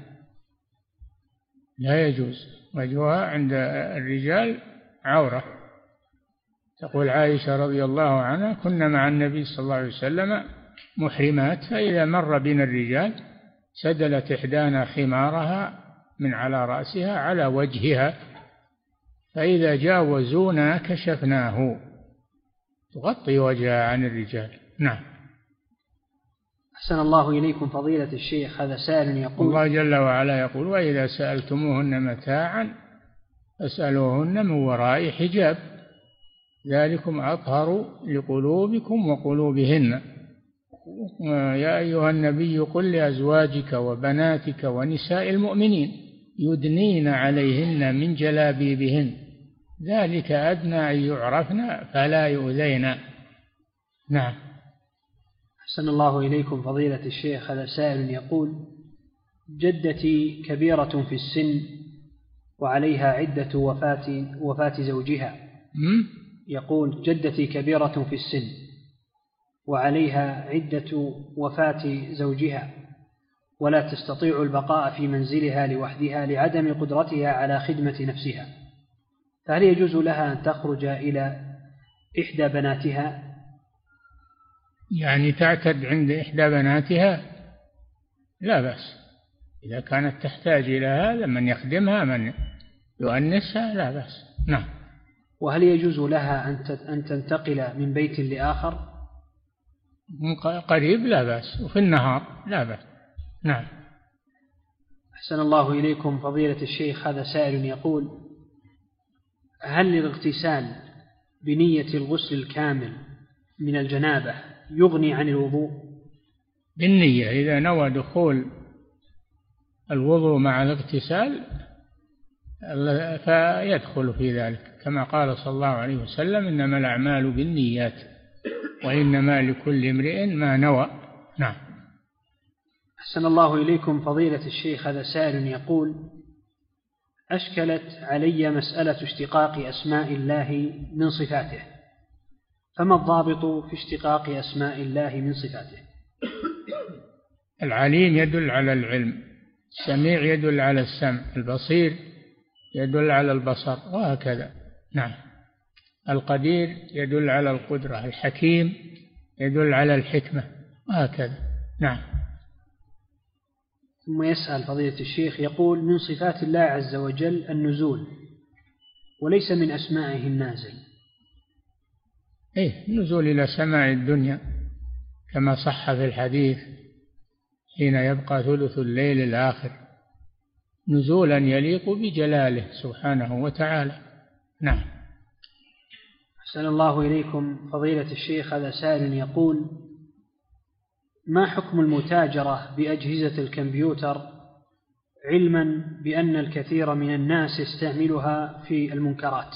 لا يجوز، وجهها عند الرجال عورة. تقول عائشة رضي الله عنها: كنا مع النبي صلى الله عليه وسلم محرمات، فإذا مر بنا الرجال سدلت إحدانا خمارها من على رأسها على وجهها، فإذا جاوزونا كشفناه، تغطي وجهها عن الرجال. نعم. أحسن الله إليكم فضيلة الشيخ، هذا سائل يقول: الله جل وعلا يقول: وإذا سألتموهن متاعا فاسألوهن من وراء حجاب، ذلكم أطهر لقلوبكم وقلوبهن. يا أيها النبي قل لأزواجك وبناتك ونساء المؤمنين يدنين عليهن من جلابيبهن، ذلك أدنى أن يعرفن فلا يؤذين. نعم. أحسن الله إليكم فضيلة الشيخ، هذا سائل يقول: جدتي كبيرة في السن وعليها عدة وفاة زوجها. يقول: جدتي كبيرة في السن وعليها عدة وفاة زوجها، ولا تستطيع البقاء في منزلها لوحدها لعدم قدرتها على خدمة نفسها، فهل يجوز لها أن تخرج إلى إحدى بناتها؟ يعني تعتد عند إحدى بناتها؟ لا بأس، إذا كانت تحتاج إلى هذا، من يخدمها من يؤنسها، لا بأس. نعم. وهل يجوز لها أن تنتقل من بيت لآخر؟ قريب لا بأس، وفي النهار لا بأس. نعم. أحسن الله إليكم فضيلة الشيخ، هذا سائل يقول: هل للاغتسال بنية الغسل الكامل من الجنابة يغني عن الوضوء؟ بالنية، إذا نوى دخول الوضوء مع الاغتسال فيدخل في ذلك، كما قال صلى الله عليه وسلم: إنما الأعمال بالنيات وإنما لكل امرئ ما نوى. نعم. أحسن الله إليكم فضيلة الشيخ، هذا سائل يقول: أشكلت علي مسألة اشتقاق أسماء الله من صفاته، فما الضابط في اشتقاق أسماء الله من صفاته؟ العليم يدل على العلم، السميع يدل على السمع، البصير يدل على البصر، وهكذا. نعم. القدير يدل على القدرة، الحكيم يدل على الحكمة، وهكذا. نعم. ثم يسأل فضيلة الشيخ يقول: من صفات الله عز وجل النزول، وليس من أسمائه النازل. النزول إلى سماء الدنيا كما صح في الحديث: حين يبقى ثلث الليل الآخر، نزولا يليق بجلاله سبحانه وتعالى. نعم. أحسن الله إليكم فضيلة الشيخ، هذا سائل يقول: ما حكم المتاجرة بأجهزة الكمبيوتر، علما بأن الكثير من الناس يستعملها في المنكرات؟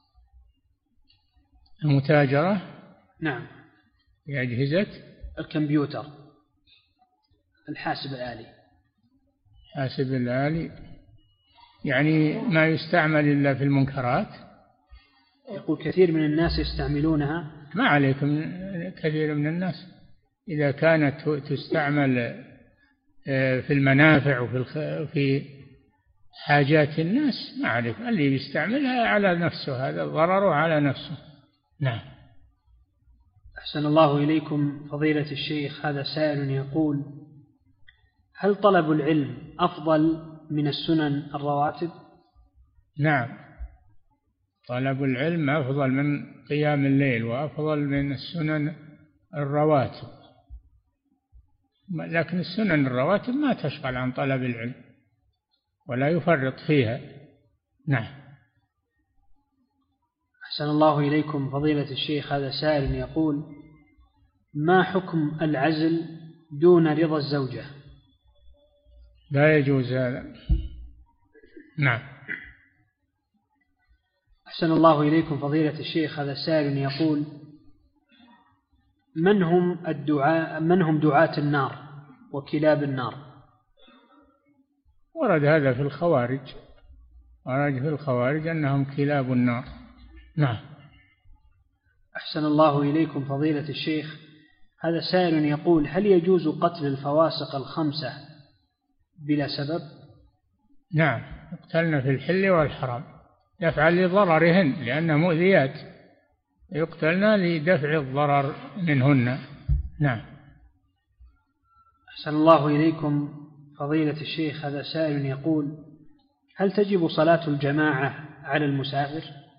المتاجرة؟ نعم، بأجهزة الكمبيوتر، الحاسب الآلي. حاسب الآلي يعني ما يستعمل إلا في المنكرات؟ يقول: كثير من الناس يستعملونها. ما عليكم كثير من الناس، إذا كانت تستعمل في المنافع وفي حاجات الناس ما عليك، اللي يستعملها على نفسه، هذا ضرره على نفسه. نعم. أحسن الله إليكم فضيلة الشيخ، هذا سائل يقول: هل طلب العلم أفضل من السنن الرواتب؟ نعم، طلب العلم أفضل من قيام الليل وأفضل من السنن الرواتب، لكن السنن الرواتب ما تشغل عن طلب العلم ولا يفرط فيها. نعم. أحسن الله إليكم فضيلة الشيخ، هذا سائل يقول: ما حكم العزل دون رضا الزوجة؟ لا يجوز هذا. نعم. أحسن الله إليكم فضيلة الشيخ، هذا سائل يقول: من هم دعاة النار وكلاب النار؟ ورد هذا في الخوارج، ورد في الخوارج أنهم كلاب النار. نعم. أحسن الله إليكم فضيلة الشيخ، هذا سائل يقول: هل يجوز قتل الفواسق الخمسة بلا سبب؟ نعم، يقتلن في الحل والحرام دفعا لضررهن لأنه مؤذيات، يقتلن لدفع الضرر منهن. نعم. أحسن الله إليكم فضيلة الشيخ، هذا سائل يقول: هل تجب صلاة الجماعة على المسافر؟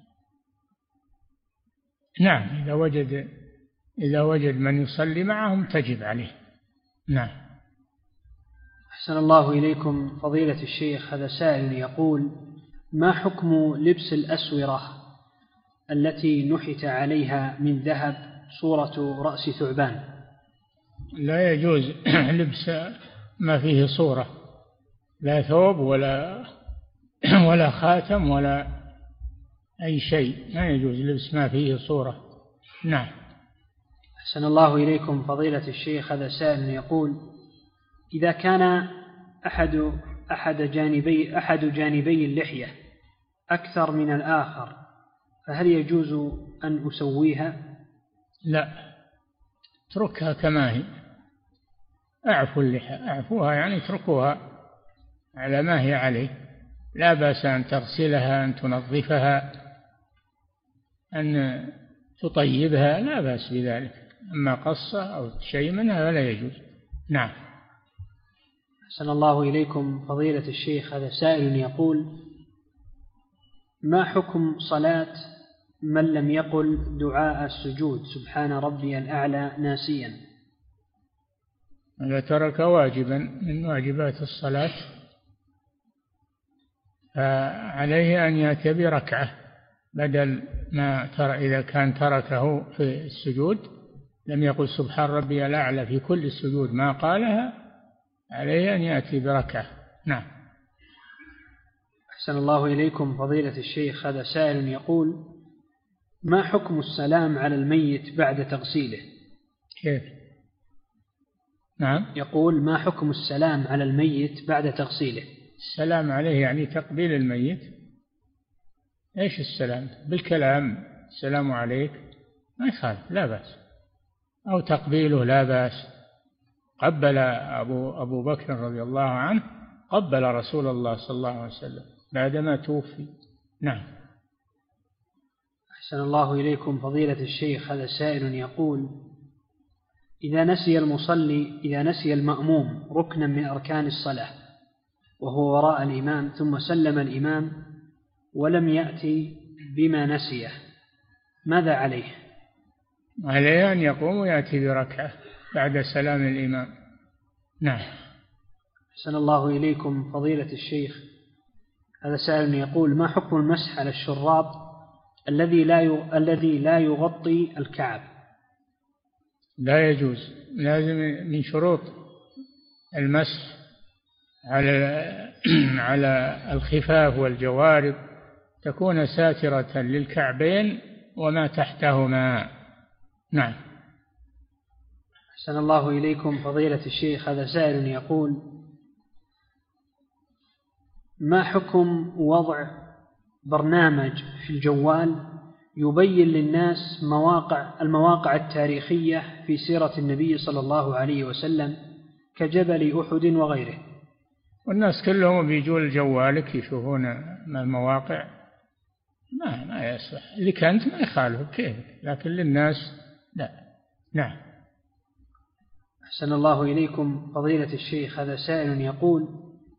نعم، إذا وجد من يصلي معهم تجب عليه. نعم. أحسن الله إليكم فضيلة الشيخ، هذا سائل يقول: ما حكم لبس الأسورة التي نحت عليها من ذهب صورة رأس ثعبان؟ لا يجوز لبس ما فيه صورة، لا ثوب ولا خاتم ولا أي شيء، ما يجوز لبس ما فيه صورة. نعم. أحسن الله إليكم فضيلة الشيخ، هذا سائل يقول: إذا كان أحد جانبي اللحية أكثر من الآخر فهل يجوز أن أسويها؟ لا، اتركها كما هي. أعفوا اللحى، أعفوها يعني اتركوها على ما هي عليه، لا بأس أن تغسلها، أن تنظفها، أن تطيبها، لا بأس بذلك. أما قصة أو شيء منها فلا يجوز. نعم. أحسن الله إليكم فضيلة الشيخ، هذا سائل يقول: ما حكم صلاة من لم يقل دعاء السجود سبحان ربي الأعلى ناسيا؟ إذا ترك واجبا من واجبات الصلاة فعليه أن يأتي بركعة بدل ما إذا كان تركه في السجود لم يقل سبحان ربي الأعلى في كل السجود ما قالها، عليه أن يأتي بركعة. نعم. أحسن الله إليكم فضيلة الشيخ، هذا سائل يقول: ما حكم السلام على الميت بعد تغسيله؟ كيف؟ نعم. يقول: ما حكم السلام على الميت بعد تغسيله؟ السلام عليه يعني تقبيل الميت. ايش السلام؟ بالكلام، السلام عليك، ما يخالف، لا بأس، أو تقبيله لا بأس. قبل أبو بكر رضي الله عنه قبل رسول الله صلى الله عليه وسلم بعدما توفي. نعم. أحسن الله إليكم فضيلة الشيخ، هذا سائل يقول: إذا نسي المأموم ركنا من أركان الصلاة وهو وراء الإمام ثم سلم الإمام ولم يأتي بما نسيه ماذا عليه؟ عليه أن يقوم ويأتي بركعة بعد سلام الإمام. نعم. أحسن الله إليكم فضيلة الشيخ، هذا سائل يقول: ما حكم المسح على الشراب الذي لا يغطي الكعب؟ لا يجوز، لازم من شروط المسح على الخفاف والجوارب تكون ساترة للكعبين وما تحتهما. نعم. أحسن الله إليكم فضيلة الشيخ، هذا سائل يقول: ما حكم وضع برنامج في الجوال يبين للناس المواقع التاريخية في سيرة النبي صلى الله عليه وسلم كجبل أحد وغيره؟ والناس كلهم بيجوا لجوالك يشوفون المواقع، ما يصح. اللي كانت ما يخالف كيف، لكن للناس لا. نعم. أحسن الله إليكم فضيلة الشيخ، هذا سائل يقول: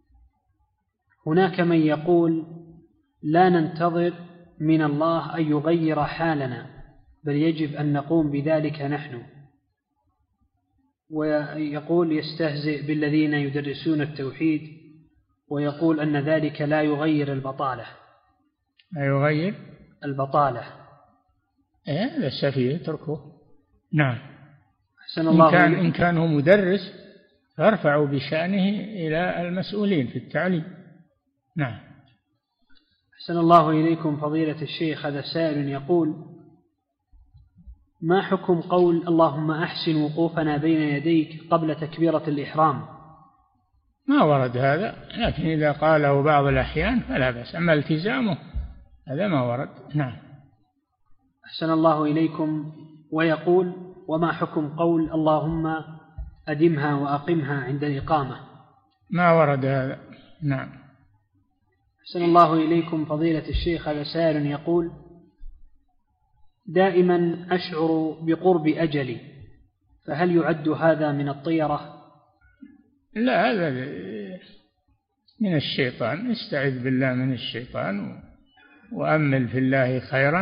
هناك من يقول لا ننتظر من الله أن يغير حالنا بل يجب أن نقوم بذلك نحن، ويقول يستهزئ بالذين يدرسون التوحيد ويقول أن ذلك لا يغير البطالة. لا يغير البطالة؟ هذا سفيه، اتركه. نعم. أحسن الله إن كان هو مدرس فارفعوا بشأنه إلى المسؤولين في التعليم. نعم. أحسن الله إليكم فضيلة الشيخ، هذا سائل يقول: ما حكم قول اللهم أحسن وقوفنا بين يديك قبل تكبيرة الإحرام؟ ما ورد هذا، لكن إذا قاله بعض الأحيان فلا بأس، أما التزامه هذا ما ورد. نعم. أحسن الله إليكم، ويقول: وما حكم قول اللهم أدمها وأقمها عند الإقامة؟ ما ورد هذا. نعم. أحسن الله إليكم فضيلة الشيخ، هذا سائل يقول: دائما أشعر بقرب أجلي، فهل يعد هذا من الطيرة؟ لا، هذا من الشيطان. استعذ بالله من الشيطان وأمل في الله خيرا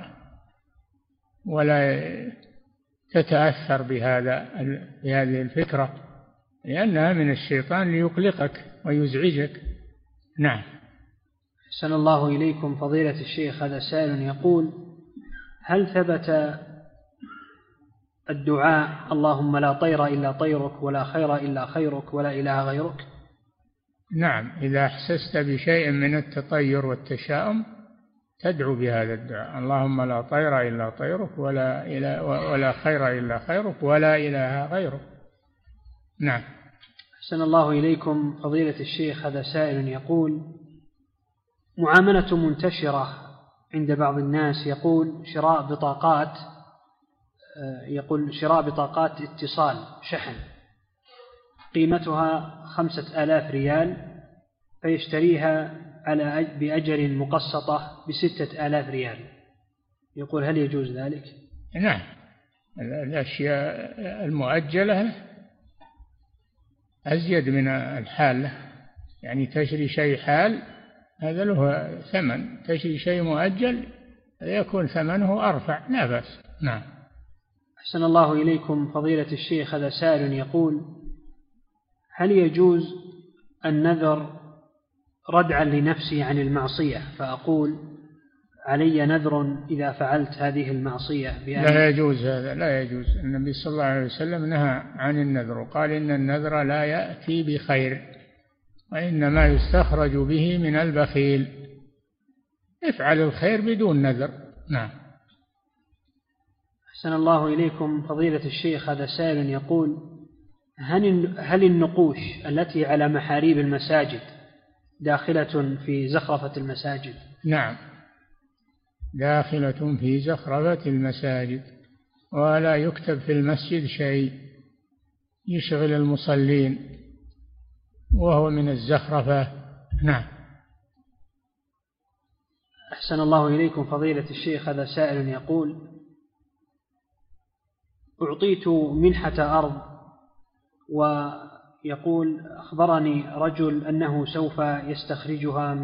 ولا تتأثر بهذه الفكرة، لأنها من الشيطان ليقلقك ويزعجك. نعم. أحسن الله إليكم فضيلة الشيخ، هذا سائل يقول: هل ثبت الدعاء اللهم لا طير إلا طيرك ولا خير إلا خيرك ولا إله غيرك؟ نعم، إذا أحسست بشيء من التطير والتشاؤم تدعو بهذا الدعاء: اللهم لا طير إلا طيرك ولا خير إلا خيرك ولا إله غيرك. نعم. أحسن الله إليكم فضيلة الشيخ، هذا سائل يقول: معاملة منتشرة عند بعض الناس، يقول شراء بطاقات اتصال شحن قيمتها 5000 ريال، فيشتريها بأجل مقسطة ب6000 ريال. يقول: هل يجوز ذلك؟ نعم، الأشياء المؤجلة أزيد من الحالة. يعني تشري شيء حال هذا له ثمن، تشري شيء مؤجل يكون ثمنه أرفع، لا بأس. نعم. أحسن الله إليكم فضيلة الشيخ، هذا سائل يقول: هل يجوز النذر ردعا لنفسي عن المعصية، فأقول علي نذر إذا فعلت هذه المعصية لا يجوز هذا، لا يجوز. النبي صلى الله عليه وسلم نهى عن النذر وقال إن النذر لا يأتي بخير وإنما يستخرج به من البخيل. افعل الخير بدون نذر. نعم. أحسن الله إليكم فضيلة الشيخ، هذا سائل يقول: هل النقوش التي على محاريب المساجد داخلة في زخرفة المساجد؟ نعم، داخلة في زخرفة المساجد، ولا يكتب في المسجد شيء يشغل المصلين وهو من الزخرفة. نعم. أحسن الله إليكم فضيلة الشيخ، هذا سائل يقول: أعطيت منحة أرض، ويقول أخبرني رجل أنه سوف يستخرجها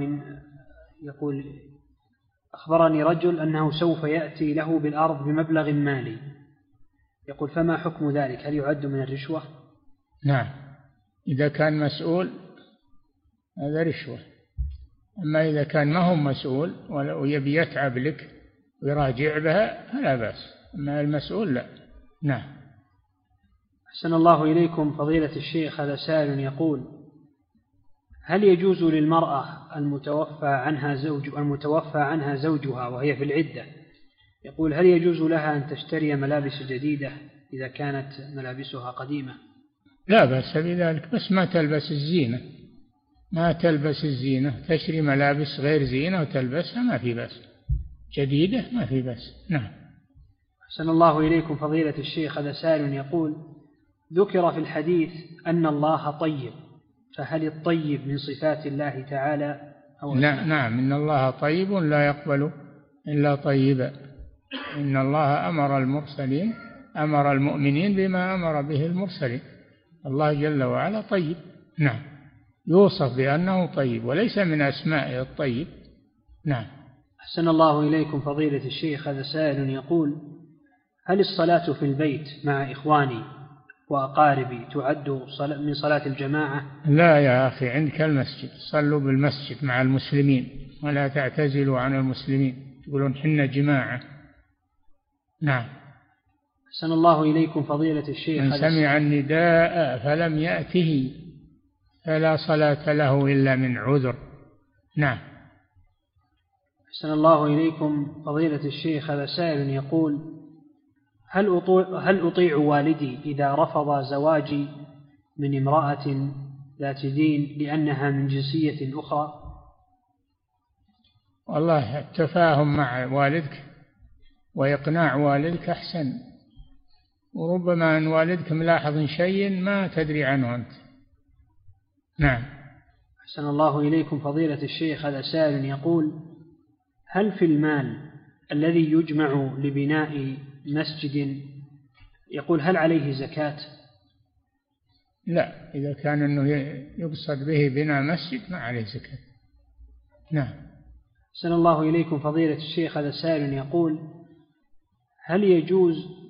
أخبرني رجل أنه سوف يأتي له بالأرض بمبلغ مالي. يقول: فما حكم ذلك؟ هل يعد من الرشوة؟ نعم، إذا كان مسؤول هذا رشوة. أما إذا كان ما هو مسؤول ويبي يتعب لك ويراجع بها فلا بأس، أما المسؤول لا. نعم. أحسن الله إليكم فضيلة الشيخ، هذا سائل يقول: هل يجوز للمرأة المتوفى عنها زوجها وهي في العدة، يقول هل يجوز لها أن تشتري ملابس جديدة إذا كانت ملابسها قديمة؟ لا بأس بذلك، بس ما تلبس الزينة، ما تلبس الزينة، تشتري ملابس غير زينة وتلبسها ما في بأس، جديدة ما في بأس. نعم. أحسن الله إليكم فضيلة الشيخ، هذا سائل يقول: ذكر في الحديث أن الله طيب، فهل الطيب من صفات الله تعالى أو نعم، إن الله طيب لا يقبل إلا طيبا. إن الله أمر المؤمنين بما أمر به المرسلين. الله جل وعلا طيب. نعم، يوصف بأنه طيب وليس من أسمائه الطيب. نعم. أحسن الله إليكم فضيلة الشيخ، هذا سائل يقول: هل الصلاة في البيت مع إخواني وأقاربي تعد من صلاة الجماعة؟ لا يا أخي، عندك المسجد، صلوا بالمسجد مع المسلمين ولا تعتزلوا عن المسلمين، يقولون حنا جماعة. نعم. أحسن الله إليكم فضيلة الشيخ، من سمع النداء فلم يأته فلا صلاة له إلا من عذر. نعم. أحسن الله إليكم فضيلة الشيخ، هذا سائل يقول: هل أطيع والدي إذا رفض زواجي من امرأة ذات دين لأنها من جنسية أخرى؟ والله التفاهم مع والدك وإقناع والدك أحسن، وربما أن والدك ملاحظ شيء ما تدري عنه أنت. نعم. أحسن الله إليكم فضيلة الشيخ. هذا سائل يقول: هل في المال الذي يجمع لبناء مسجد يقول هل عليه زكاة؟ لا، إذا كان أنه يقصد به بناء مسجد ما عليه زكاة. نعم. أحسن الله إليكم فضيلة الشيخ. هذا سائل يقول: هل يجوز